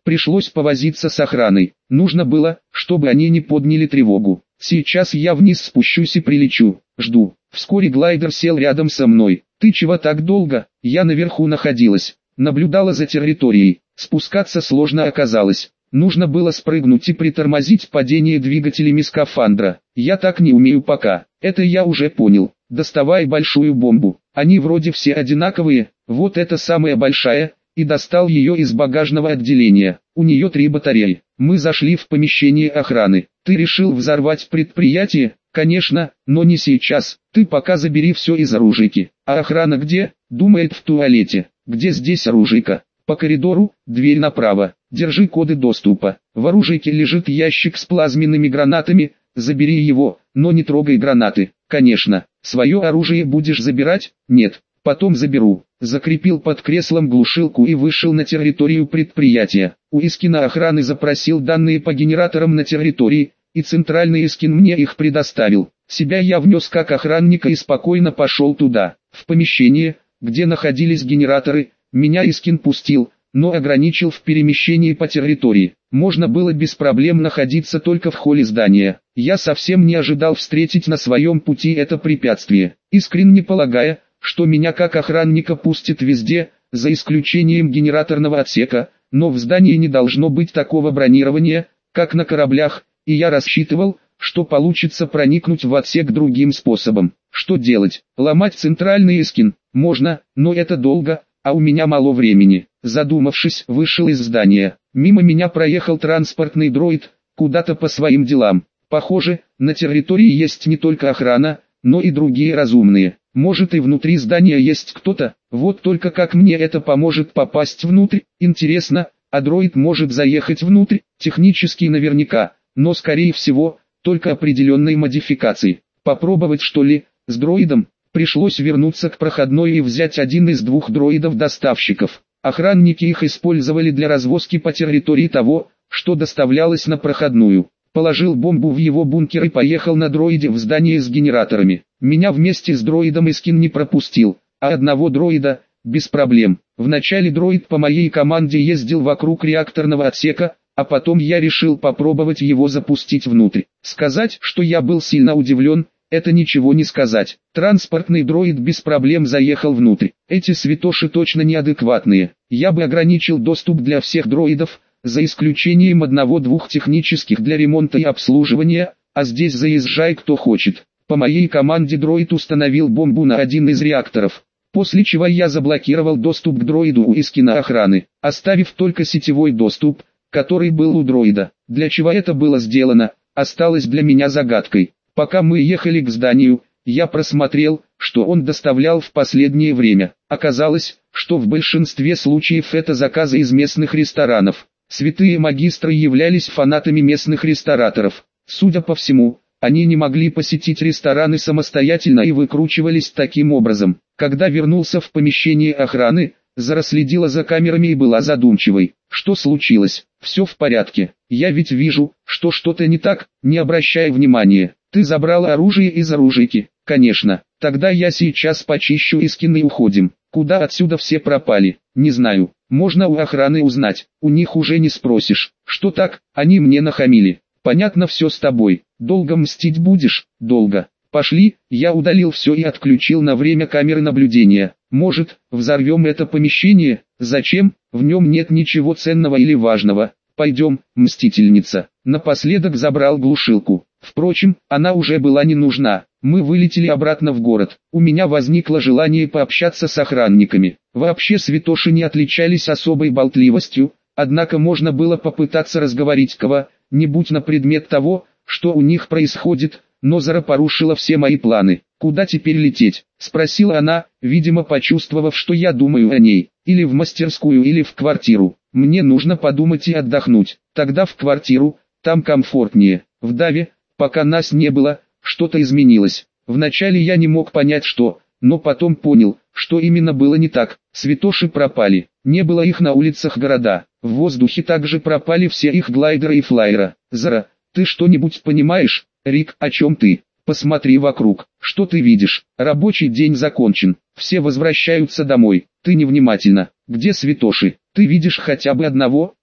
Пришлось повозиться с охраной. Нужно было, чтобы они не подняли тревогу. Сейчас я вниз спущусь и прилечу. Жду. Вскоре глайдер сел рядом со мной. «Ты чего так долго?» Я наверху находилась. Наблюдала за территорией. Спускаться сложно оказалось. Нужно было спрыгнуть и притормозить падение двигателями скафандра. Я так не умею пока. Это я уже понял. Доставай большую бомбу. Они вроде все одинаковые. Вот эта самая большая. И достал ее из багажного отделения. У нее 3 батареи. Мы зашли в помещение охраны. Ты решил взорвать предприятие? Конечно, но не сейчас. Ты пока забери все из оружейки. А охрана где? Думает, в туалете. Где здесь оружейка? По коридору, дверь направо. Держи коды доступа. В оружейке лежит ящик с плазменными гранатами. Забери его, но не трогай гранаты. Конечно. Свое оружие будешь забирать? Нет. Потом заберу. Закрепил под креслом глушилку и вышел на территорию предприятия. У Искина охраны запросил данные по генераторам на территории, и центральный Искин мне их предоставил. Себя я внес как охранника и спокойно пошел туда. В помещение, где находились генераторы, меня Искин пустил, но ограничил в перемещении по территории. Можно было без проблем находиться только в холле здания. Я совсем не ожидал встретить на своем пути это препятствие. Искренне полагая, что меня как охранника пустят везде, за исключением генераторного отсека, но в здании не должно быть такого бронирования, как на кораблях, и я рассчитывал, что получится проникнуть в отсек другим способом. Что делать? Ломать центральный Искин? Можно, но это долго, а у меня мало времени. Задумавшись, вышел из здания. Мимо меня проехал транспортный дроид, куда-то по своим делам. Похоже, на территории есть не только охрана, но и другие разумные. Может, и внутри здания есть кто-то, вот только как мне это поможет попасть внутрь? Интересно, а дроид может заехать внутрь? Технически наверняка, но скорее всего, только определенной модификации. Попробовать что ли? С дроидом? Пришлось вернуться к проходной и взять один из 2 дроидов-доставщиков. Охранники их использовали для развозки по территории того, что доставлялось на проходную. Положил бомбу в его бункер и поехал на дроиде в здание с генераторами. Меня вместе с дроидом Искин не пропустил, а одного дроида – без проблем. Вначале дроид по моей команде ездил вокруг реакторного отсека, а потом я решил попробовать его запустить внутрь. Сказать, что я был сильно удивлен, это ничего не сказать. Транспортный дроид без проблем заехал внутрь. Эти святоши точно неадекватные. Я бы ограничил доступ для всех дроидов, за исключением 1-2 технических для ремонта и обслуживания, а здесь заезжай кто хочет. По моей команде дроид установил бомбу на один из реакторов, после чего я заблокировал доступ к дроиду у Искина охраны, оставив только сетевой доступ, который был у дроида. Для чего это было сделано, осталось для меня загадкой. Пока мы ехали к зданию, я просмотрел, что он доставлял в последнее время. Оказалось, что в большинстве случаев это заказы из местных ресторанов. Святые магистры являлись фанатами местных рестораторов. Судя по всему, они не могли посетить рестораны самостоятельно и выкручивались таким образом. Когда вернулся в помещение охраны, Зара следила за камерами и была задумчивой. Что случилось? Все в порядке. Я ведь вижу, что что-то не так, не обращай внимания. Ты забрала оружие из оружейки? Конечно. Тогда я сейчас почищу Искин и уходим. Куда отсюда все пропали? Не знаю. Можно у охраны узнать. У них уже не спросишь. Что так? Они мне нахамили. Понятно все с тобой. Долго мстить будешь? Долго. Пошли, я удалил все и отключил на время камеры наблюдения. Может, взорвем это помещение? Зачем? В нем нет ничего ценного или важного. Пойдем, мстительница. Напоследок забрал глушилку. Впрочем, она уже была не нужна. Мы вылетели обратно в город. У меня возникло желание пообщаться с охранниками. Вообще святоши не отличались особой болтливостью, однако можно было попытаться разговорить кого-нибудь на предмет того, что у них происходит, но Зара порушила все мои планы. «Куда теперь лететь?» – спросила она, видимо почувствовав, что я думаю о ней. «Или в мастерскую, или в квартиру. Мне нужно подумать и отдохнуть. Тогда в квартиру, там комфортнее. В Даве, пока нас не было, что-то изменилось. Вначале я не мог понять что, но потом понял, что именно было не так. Святоши пропали, не было их на улицах города. В воздухе также пропали все их глайдеры и флайера. Зара, ты что-нибудь понимаешь? Рик, о чем ты? Посмотри вокруг. Что ты видишь? Рабочий день закончен. Все возвращаются домой. Ты невнимательна. Где святоши? Ты видишь хотя бы одного?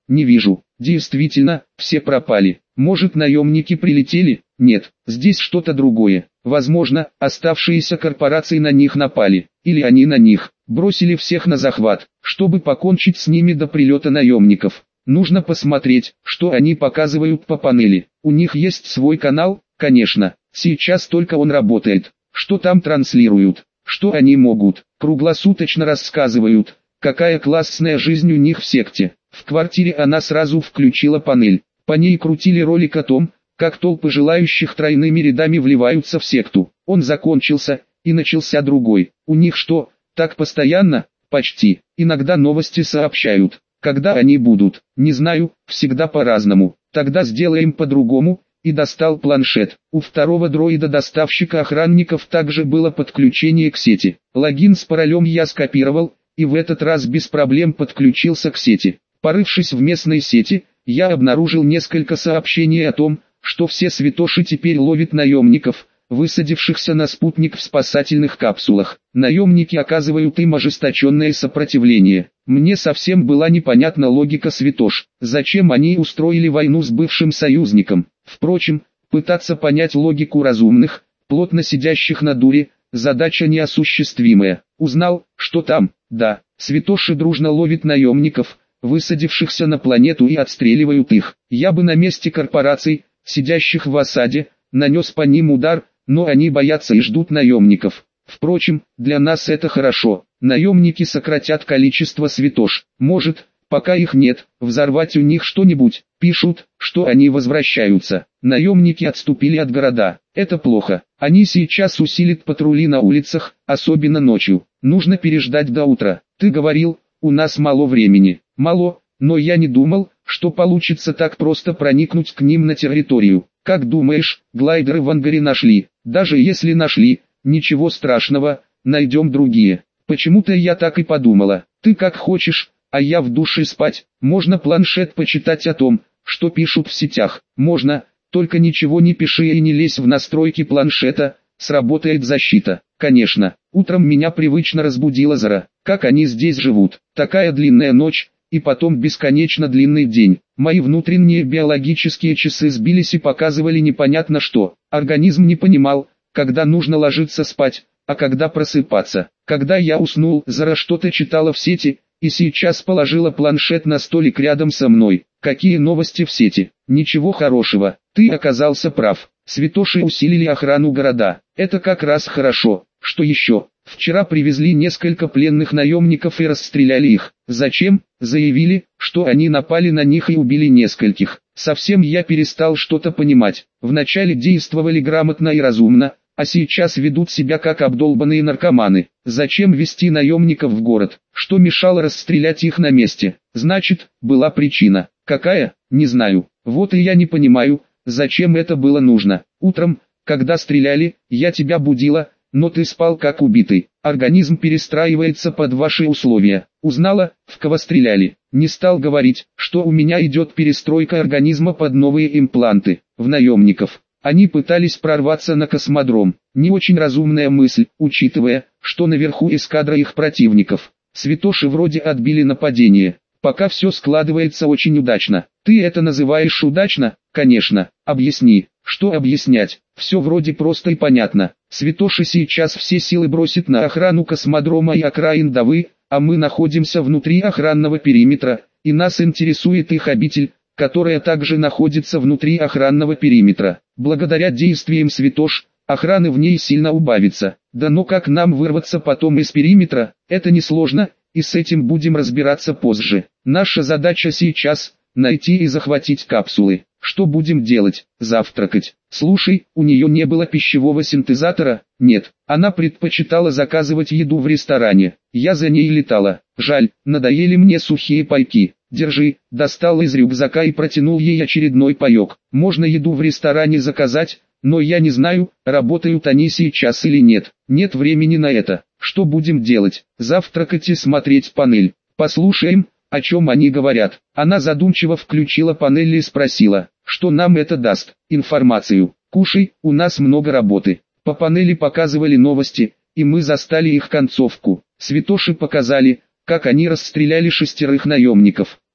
Не вижу. Действительно, все пропали. Может, наемники прилетели? Нет, здесь что-то другое. Возможно, оставшиеся корпорации на них напали. Или они на них. Бросили всех на захват, чтобы покончить с ними до прилета наемников. Нужно посмотреть, что они показывают по панели. У них есть свой канал? Конечно. Сейчас только он работает. Что там транслируют? Что они могут? Круглосуточно рассказывают, какая классная жизнь у них в секте. В квартире она сразу включила панель. По ней крутили ролик о том, как толпы желающих тройными рядами вливаются в секту. Он закончился, и начался другой. У них что, так постоянно? Почти. Иногда новости сообщают. Когда они будут? Не знаю, всегда по-разному. Тогда сделаем по-другому. И достал планшет. У второго дроида-доставщика охранников также было подключение к сети. Логин с паролем я скопировал, и в этот раз без проблем подключился к сети. Порывшись в местной сети, я обнаружил несколько сообщений о том, что все святоши теперь ловят наемников, высадившихся на спутник в спасательных капсулах. Наемники оказывают им ожесточенное сопротивление. Мне совсем была непонятна логика святош. Зачем они устроили войну с бывшим союзником? Впрочем, пытаться понять логику разумных, плотно сидящих на дуре, задача неосуществимая. Узнал, что там, да, святоши дружно ловят наемников, высадившихся на планету, и отстреливают их. Я бы на месте корпораций, сидящих в осаде, нанес по ним удар, но они боятся и ждут наемников. Впрочем, для нас это хорошо. Наемники сократят количество святош. Может, пока их нет, взорвать у них что-нибудь. Пишут, что они возвращаются. Наемники отступили от города. Это плохо. Они сейчас усилят патрули на улицах, особенно ночью. Нужно переждать до утра. Ты говорил, у нас мало времени. Мало, но я не думал, что получится так просто проникнуть к ним на территорию. Как думаешь, глайдеры в ангаре нашли? Даже если нашли, ничего страшного, найдем другие. Почему-то я так и подумала. Ты как хочешь, а я в душе спать. Можно планшет почитать о том, что пишут в сетях. Можно, только ничего не пиши и не лезь в настройки планшета, сработает защита. Конечно, утром меня привычно разбудила Зара. Как они здесь живут? Такая длинная ночь, и потом бесконечно длинный день. Мои внутренние биологические часы сбились и показывали непонятно что. Организм не понимал, когда нужно ложиться спать, а когда просыпаться. Когда я уснул, Зара что-то читала в сети, и сейчас положила планшет на столик рядом со мной. Какие новости в сети? Ничего хорошего. Ты оказался прав. Святоши усилили охрану города. Это как раз хорошо. Что еще? Вчера привезли несколько пленных наемников и расстреляли их. Зачем? Заявили, что они напали на них и убили нескольких. Совсем я перестал что-то понимать. Вначале действовали грамотно и разумно, а сейчас ведут себя как обдолбанные наркоманы. Зачем вести наемников в город? Что мешало расстрелять их на месте? Значит, была причина. Какая? Не знаю. Вот и я не понимаю, зачем это было нужно. Утром, когда стреляли, я тебя будила, но ты спал как убитый. Организм перестраивается под ваши условия. Узнала, в кого стреляли. Не стал говорить, что у меня идет перестройка организма под новые импланты. В наемников. Они пытались прорваться на космодром. Не очень разумная мысль, учитывая, что наверху эскадра их противников. Святоши вроде отбили нападение. Пока все складывается очень удачно. Ты это называешь удачно? Конечно. Объясни. Что объяснять? Все вроде просто и понятно. Святоши сейчас все силы бросят на охрану космодрома и окраин Давы, а мы находимся внутри охранного периметра, и нас интересует их обитель, которая также находится внутри охранного периметра. Благодаря действиям святош, охраны в ней сильно убавится. Да но как нам вырваться потом из периметра, это несложно, и с этим будем разбираться позже. Наша задача сейчас – найти и захватить капсулы. Что будем делать? Завтракать. Слушай, у нее не было пищевого синтезатора? Нет. Она предпочитала заказывать еду в ресторане. Я за ней летала. Жаль, надоели мне сухие пайки. Держи, достал из рюкзака и протянул ей очередной паек. Можно еду в ресторане заказать, но я не знаю, работают они сейчас или нет. Нет времени на это. Что будем делать? Завтракать и смотреть панель. Послушаем, о чем они говорят. Она задумчиво включила панель и спросила, что нам это даст. Информацию. Кушай, у нас много работы. По панели показывали новости, и мы застали их концовку. Святоши показали, как они расстреляли 6 наемников.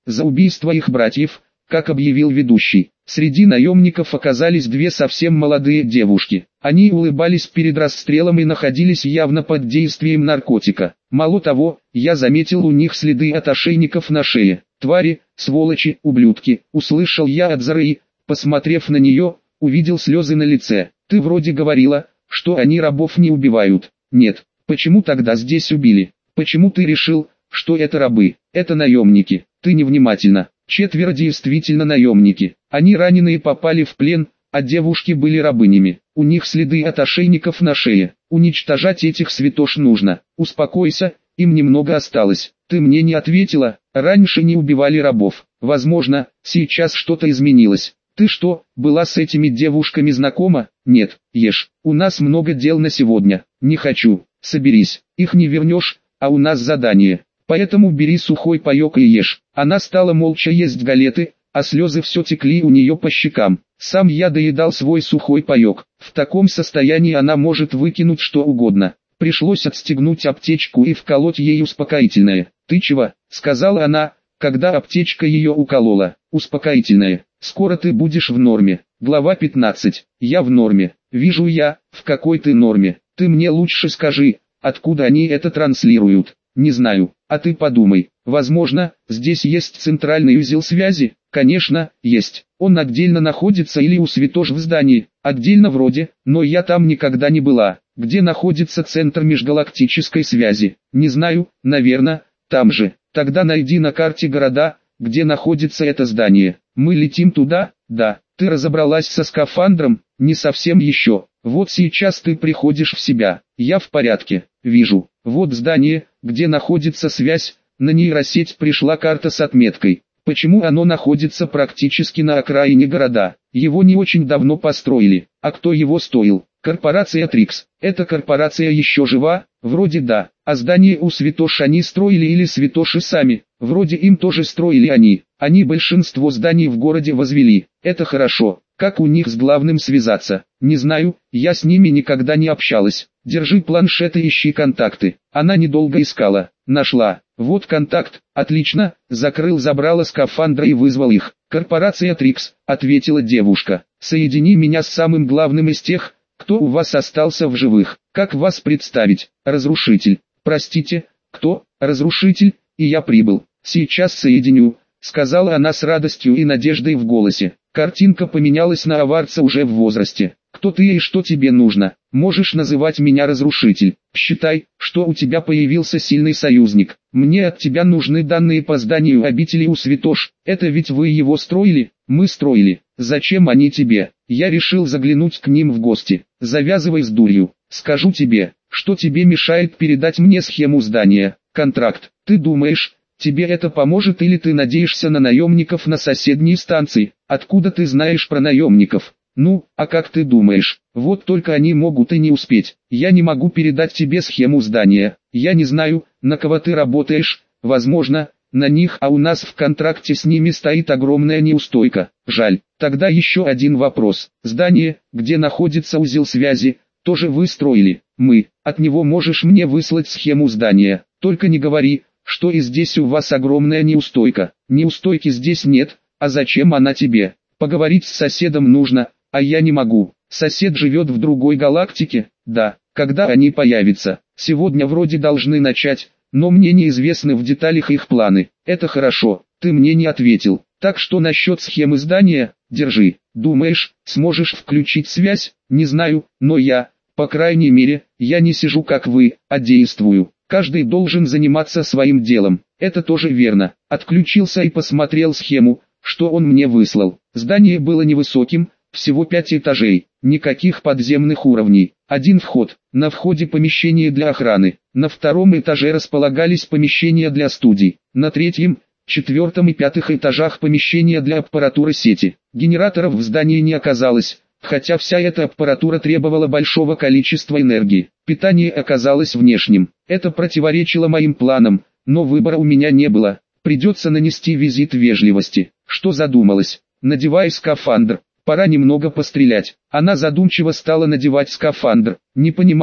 за убийство их братьев, как объявил ведущий. Среди наемников оказались две совсем молодые девушки. Они улыбались перед расстрелом и находились явно под действием наркотика. Мало того, я заметил у них следы от ошейников на шее. «Твари, сволочи, ублюдки!» — услышал я от Зары, посмотрев на нее, увидел слезы на лице. «Ты вроде говорила, что они рабов не убивают». «Нет, почему тогда здесь убили? Почему ты решил, что это рабы? Это наемники. Ты невнимательна. Четверо действительно наемники. Они раненые попали в плен, а девушки были рабынями. У них следы от ошейников на шее. Уничтожать этих святош нужно. Успокойся, им немного осталось. Ты мне не ответила, раньше не убивали рабов. Возможно, сейчас что-то изменилось. Ты что, была с этими девушками знакома? Нет, ешь. У нас много дел на сегодня. Не хочу. Соберись. Их не вернешь, а у нас задание. Поэтому бери сухой паек и ешь. Она стала молча есть галеты, а слезы все текли у нее по щекам. Сам я доедал свой сухой паек. В таком состоянии она может выкинуть что угодно. Пришлось отстегнуть аптечку и вколоть ей успокоительное. «Ты чего?» — сказала она, когда аптечка ее уколола. «Успокоительное. Скоро ты будешь в норме». Глава 15. Я в норме. Вижу я, в какой ты норме. Ты мне лучше скажи, откуда они это транслируют. Не знаю, а ты подумай. Возможно, здесь есть центральный узел связи. Конечно, есть. Он отдельно находится или у святош в здании. Отдельно вроде, но я там никогда не была. Где находится центр межгалактической связи? Не знаю, наверное, там же. Тогда найди на карте города, где находится это здание. Мы летим туда? Да. Ты разобралась со скафандром? Не совсем еще. Вот сейчас ты приходишь в себя. Я в порядке. Вижу. Вот здание, где находится связь. На нейросеть пришла карта с отметкой. Почему оно находится практически на окраине города? Его не очень давно построили. А кто его строил? Корпорация Трикс. Эта корпорация еще жива? Вроде да. А здание у святош они строили или святоши сами? Вроде им тоже строили они. Они большинство зданий в городе возвели. Это хорошо. Как у них с главным связаться? Не знаю, я с ними никогда не общалась. Держи планшет и ищи контакты. Она недолго искала. Нашла. Вот контакт. Отлично. Забрала скафандра и вызвал их. Корпорация Трикс, ответила девушка. Соедини меня с самым главным из тех, кто у вас остался в живых. Как вас представить? Разрушитель. Простите, кто? Разрушитель, и я прибыл. Сейчас соединю, сказала она с радостью и надеждой в голосе. Картинка поменялась на аварца уже в возрасте. Кто ты и что тебе нужно? Можешь называть меня Разрушитель. Считай, что у тебя появился сильный союзник. Мне от тебя нужны данные по зданию обители у святош. Это ведь вы его строили? Мы строили. Зачем они тебе? Я решил заглянуть к ним в гости. Завязывай с дурью. Скажу тебе, что тебе мешает передать мне схему здания. Контракт. Ты думаешь, тебе это поможет или ты надеешься на наемников на соседней станции? Откуда ты знаешь про наемников? Ну, а как ты думаешь? Вот только они могут и не успеть. Я не могу передать тебе схему здания. Я не знаю, на кого ты работаешь. Возможно, на них, а у нас в контракте с ними стоит огромная неустойка. Жаль. Тогда еще один вопрос. Здание, где находится узел связи, тоже вы строили? Мы. От него можешь мне выслать схему здания. Только не говори, что и здесь у вас огромная неустойка. Неустойки здесь нет, а зачем она тебе? Поговорить с соседом нужно, а я не могу. Сосед живет в другой галактике? Да. Когда они появятся? Сегодня вроде должны начать, но мне неизвестны в деталях их планы. Это хорошо, ты мне не ответил. Так что насчет схемы здания, держи. Думаешь, сможешь включить связь? Не знаю, но по крайней мере, я не сижу как вы, а действую. Каждый должен заниматься своим делом. Это тоже верно. Отключился и посмотрел схему, что он мне выслал. Здание было невысоким, всего 5 этажей, никаких подземных уровней. Один вход, на входе помещение для охраны. На втором этаже располагались помещения для студий. На третьем, четвертом и пятых этажах помещения для аппаратуры сети. Генераторов в здании не оказалось, хотя вся эта аппаратура требовала большого количества энергии. Питание оказалось внешним. Это противоречило моим планам, но выбора у меня не было. Придется нанести визит вежливости. Что задумалась? Надевай скафандр. Пора немного пострелять. Она задумчиво стала надевать скафандр. Не понимаю,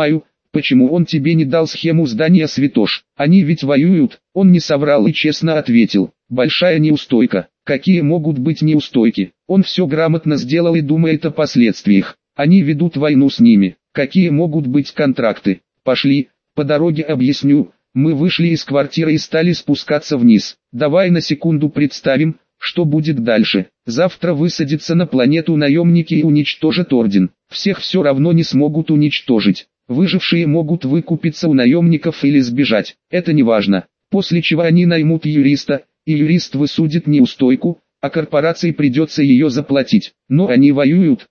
Почему он тебе не дал схему здания, Святош? Они ведь воюют. Он не соврал и честно ответил. Большая неустойка. Какие могут быть неустойки? Он все грамотно сделал и думает о последствиях. Они ведут войну с ними. Какие могут быть контракты? Пошли, по дороге объясню. Мы вышли из квартиры и стали спускаться вниз. Давай на секунду представим, что будет дальше. Завтра высадятся на планету наемники и уничтожат Орден. Всех все равно не смогут уничтожить. Выжившие могут выкупиться у наемников или сбежать. Это не важно. После чего они наймут юриста, и юрист высудит неустойку, а корпорации придется ее заплатить. Но они воюют,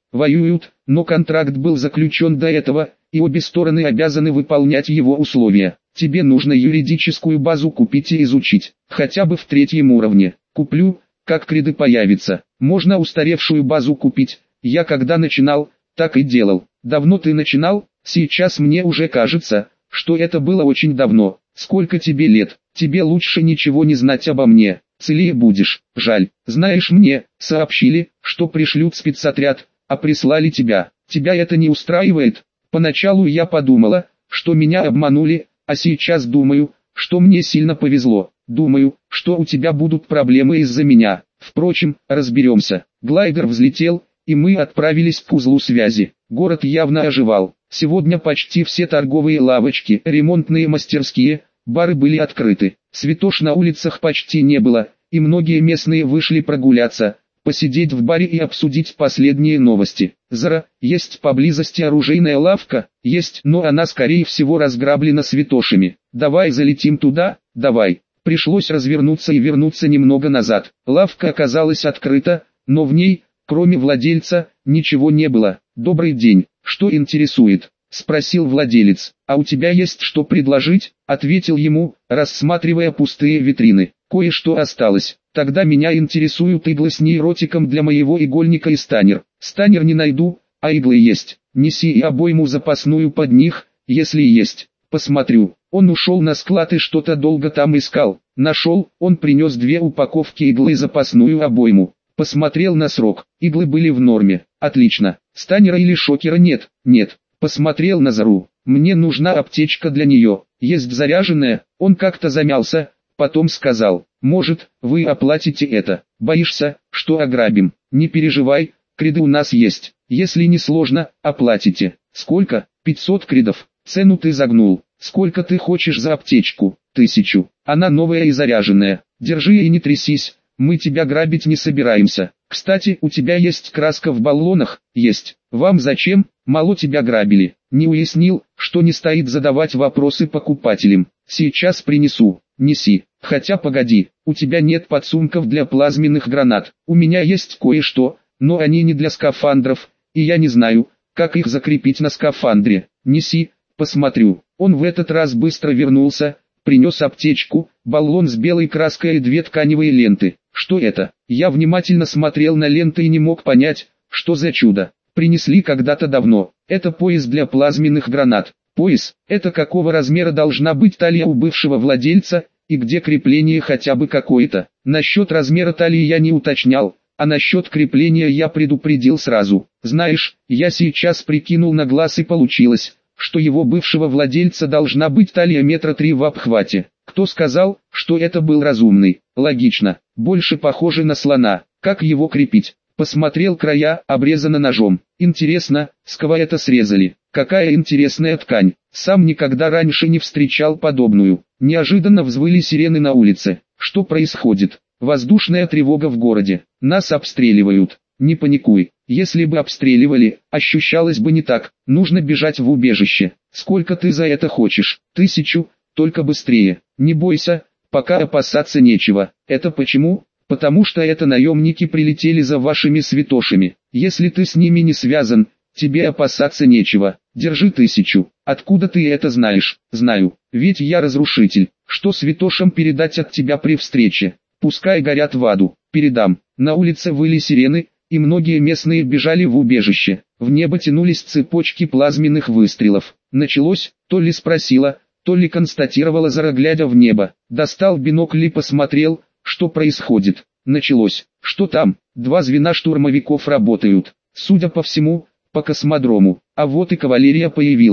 но контракт был заключен до этого, и обе стороны обязаны выполнять его условия. Тебе нужно юридическую базу купить и изучить, хотя бы в 3-м уровне. Куплю, как креды появится. Можно устаревшую базу купить. Я когда начинал, так и делал. Давно ты начинал? Сейчас мне уже кажется, что это было очень давно. Сколько тебе лет? Тебе лучше ничего не знать обо мне. Целее будешь. Жаль. Знаешь, мне сообщили, что пришлют спецотряд, а прислали тебя. Тебя это не устраивает? Поначалу я подумала, что меня обманули, а сейчас думаю, что мне сильно повезло. Думаю, что у тебя будут проблемы из-за меня. Впрочем, разберемся. Глайдер взлетел, и мы отправились к узлу связи. Город явно оживал. Сегодня почти все торговые лавочки, ремонтные мастерские, бары были открыты. Святош на улицах почти не было, и многие местные вышли прогуляться, посидеть в баре и обсудить последние новости. Зара, есть поблизости оружейная лавка? Есть, но она скорее всего разграблена святошами. Давай залетим туда, давай. Пришлось развернуться и вернуться немного назад. Лавка оказалась открыта, но в ней, кроме владельца, ничего не было. «Добрый день, что интересует?» — спросил владелец. «А у тебя есть что предложить?» — ответил ему, рассматривая пустые витрины. «Кое-что осталось. Тогда меня интересуют иглы с нейротиком для моего игольника и станер. Станер не найду, а иглы есть. Неси и обойму запасную под них, если есть. Посмотрю». Он ушел на склад и что-то долго там искал. Нашел, он принес 2 упаковки иглы и запасную обойму. Посмотрел на срок, иглы были в норме. Отлично. Станера или шокера нет? Нет. Посмотрел на Зару. Мне нужна аптечка для нее. Есть заряженная? Он как-то замялся, потом сказал. Может, вы оплатите это. Боишься, что ограбим? Не переживай, креды у нас есть. Если не сложно, оплатите. Сколько? 500 кредов. Цену ты загнул. Сколько ты хочешь за аптечку? 1000. Она новая и заряженная. Держи и не трясись. Мы тебя грабить не собираемся. Кстати, у тебя есть краска в баллонах? Есть. Вам зачем? Мало тебя грабили. Не уяснил, что не стоит задавать вопросы покупателям. Сейчас принесу. Неси. Хотя погоди, у тебя нет подсумков для плазменных гранат. У меня есть кое-что, но они не для скафандров, и я не знаю, как их закрепить на скафандре. Неси, посмотрю. Он в этот раз быстро вернулся, принес аптечку, баллон с белой краской и 2 тканевые ленты. Что это? Я внимательно смотрел на ленты и не мог понять, что за чудо. Принесли когда-то давно. Это пояс для плазменных гранат. Пояс? Это какого размера должна быть талия у бывшего владельца, и где крепление хотя бы какое-то? Насчет размера талии я не уточнял, а насчет крепления я предупредил сразу. Знаешь, я сейчас прикинул на глаз и получилось, что его бывшего владельца должна быть талия 3 метра в обхвате. Кто сказал, что это был разумный? Логично, больше похоже на слона. Как его крепить? Посмотрел края, обрезано ножом. Интересно, с кого это срезали? Какая интересная ткань. Сам никогда раньше не встречал подобную. Неожиданно взвыли сирены на улице. Что происходит? Воздушная тревога в городе. Нас обстреливают. Не паникуй. Если бы обстреливали, ощущалось бы не так. Нужно бежать в убежище. Сколько ты за это хочешь? 1000, только быстрее. Не бойся, пока опасаться нечего. Это почему? Потому что это наемники прилетели за вашими святошами. Если ты с ними не связан, тебе опасаться нечего. Держи 1000. Откуда ты это знаешь? Знаю, ведь я разрушитель. Что святошам передать от тебя при встрече? Пускай горят в аду. Передам. На улице выли сирены, и многие местные бежали в убежище. В небо тянулись цепочки плазменных выстрелов. Началось, то ли спросила, то ли констатировала Зара, глядя в небо. Достал бинокль и посмотрел, что происходит. Началось. Что там? 2 звена штурмовиков работают. Судя по всему, по космодрому. А вот и кавалерия появилась.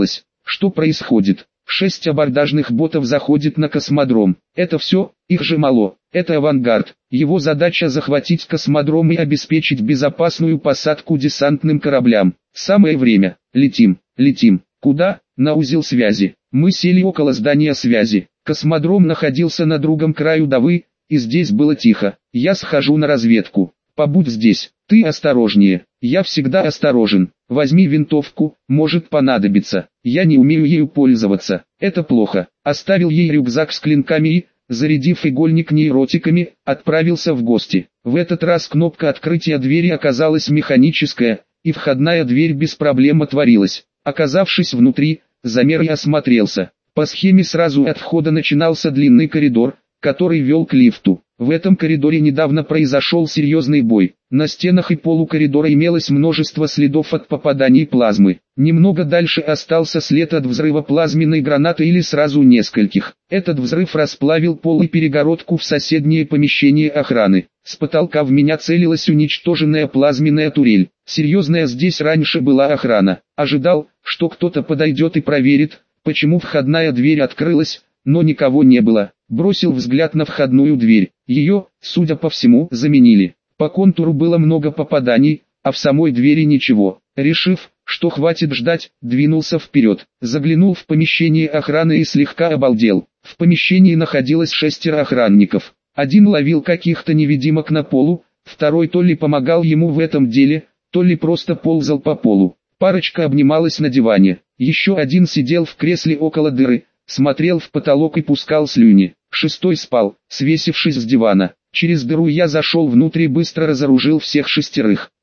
Что происходит? 6 абордажных ботов заходит на космодром. Это все, их же мало. Это авангард. Его задача захватить космодром и обеспечить безопасную посадку десантным кораблям. Самое время. Летим. Летим. Куда? На узел связи. Мы сели около здания связи. Космодром находился на другом краю давы, и здесь было тихо. Я схожу на разведку. Побудь здесь. Ты осторожнее. Я всегда осторожен. Возьми винтовку, может понадобиться. Я не умею ею пользоваться. Это плохо. Оставил ей рюкзак с клинками и, зарядив игольник нейротиками, отправился в гости. В этот раз кнопка открытия двери оказалась механическая, и входная дверь без проблем отворилась. Оказавшись внутри, замер и осмотрелся. По схеме сразу от входа начинался длинный коридор, который вел к лифту. В этом коридоре недавно произошел серьезный бой. На стенах и полу коридора имелось множество следов от попаданий плазмы. Немного дальше остался след от взрыва плазменной гранаты или сразу нескольких. Этот взрыв расплавил пол и перегородку в соседнее помещение охраны. С потолка в меня целилась уничтоженная плазменная турель. Серьезная здесь раньше была охрана. Ожидал, что кто-то подойдет и проверит, почему входная дверь открылась, но никого не было. Бросил взгляд на входную дверь. Ее, судя по всему, заменили. По контуру было много попаданий, а в самой двери ничего. Решив, что хватит ждать, двинулся вперед. Заглянул в помещение охраны и слегка обалдел. В помещении находилось 6 охранников. Один ловил каких-то невидимок на полу, второй то ли помогал ему в этом деле, то ли просто ползал по полу. Парочка обнималась на диване. Еще один сидел в кресле около дыры, смотрел в потолок и пускал слюни. 6 спал, свесившись с дивана. Через дыру я зашел внутрь и быстро разоружил всех 6.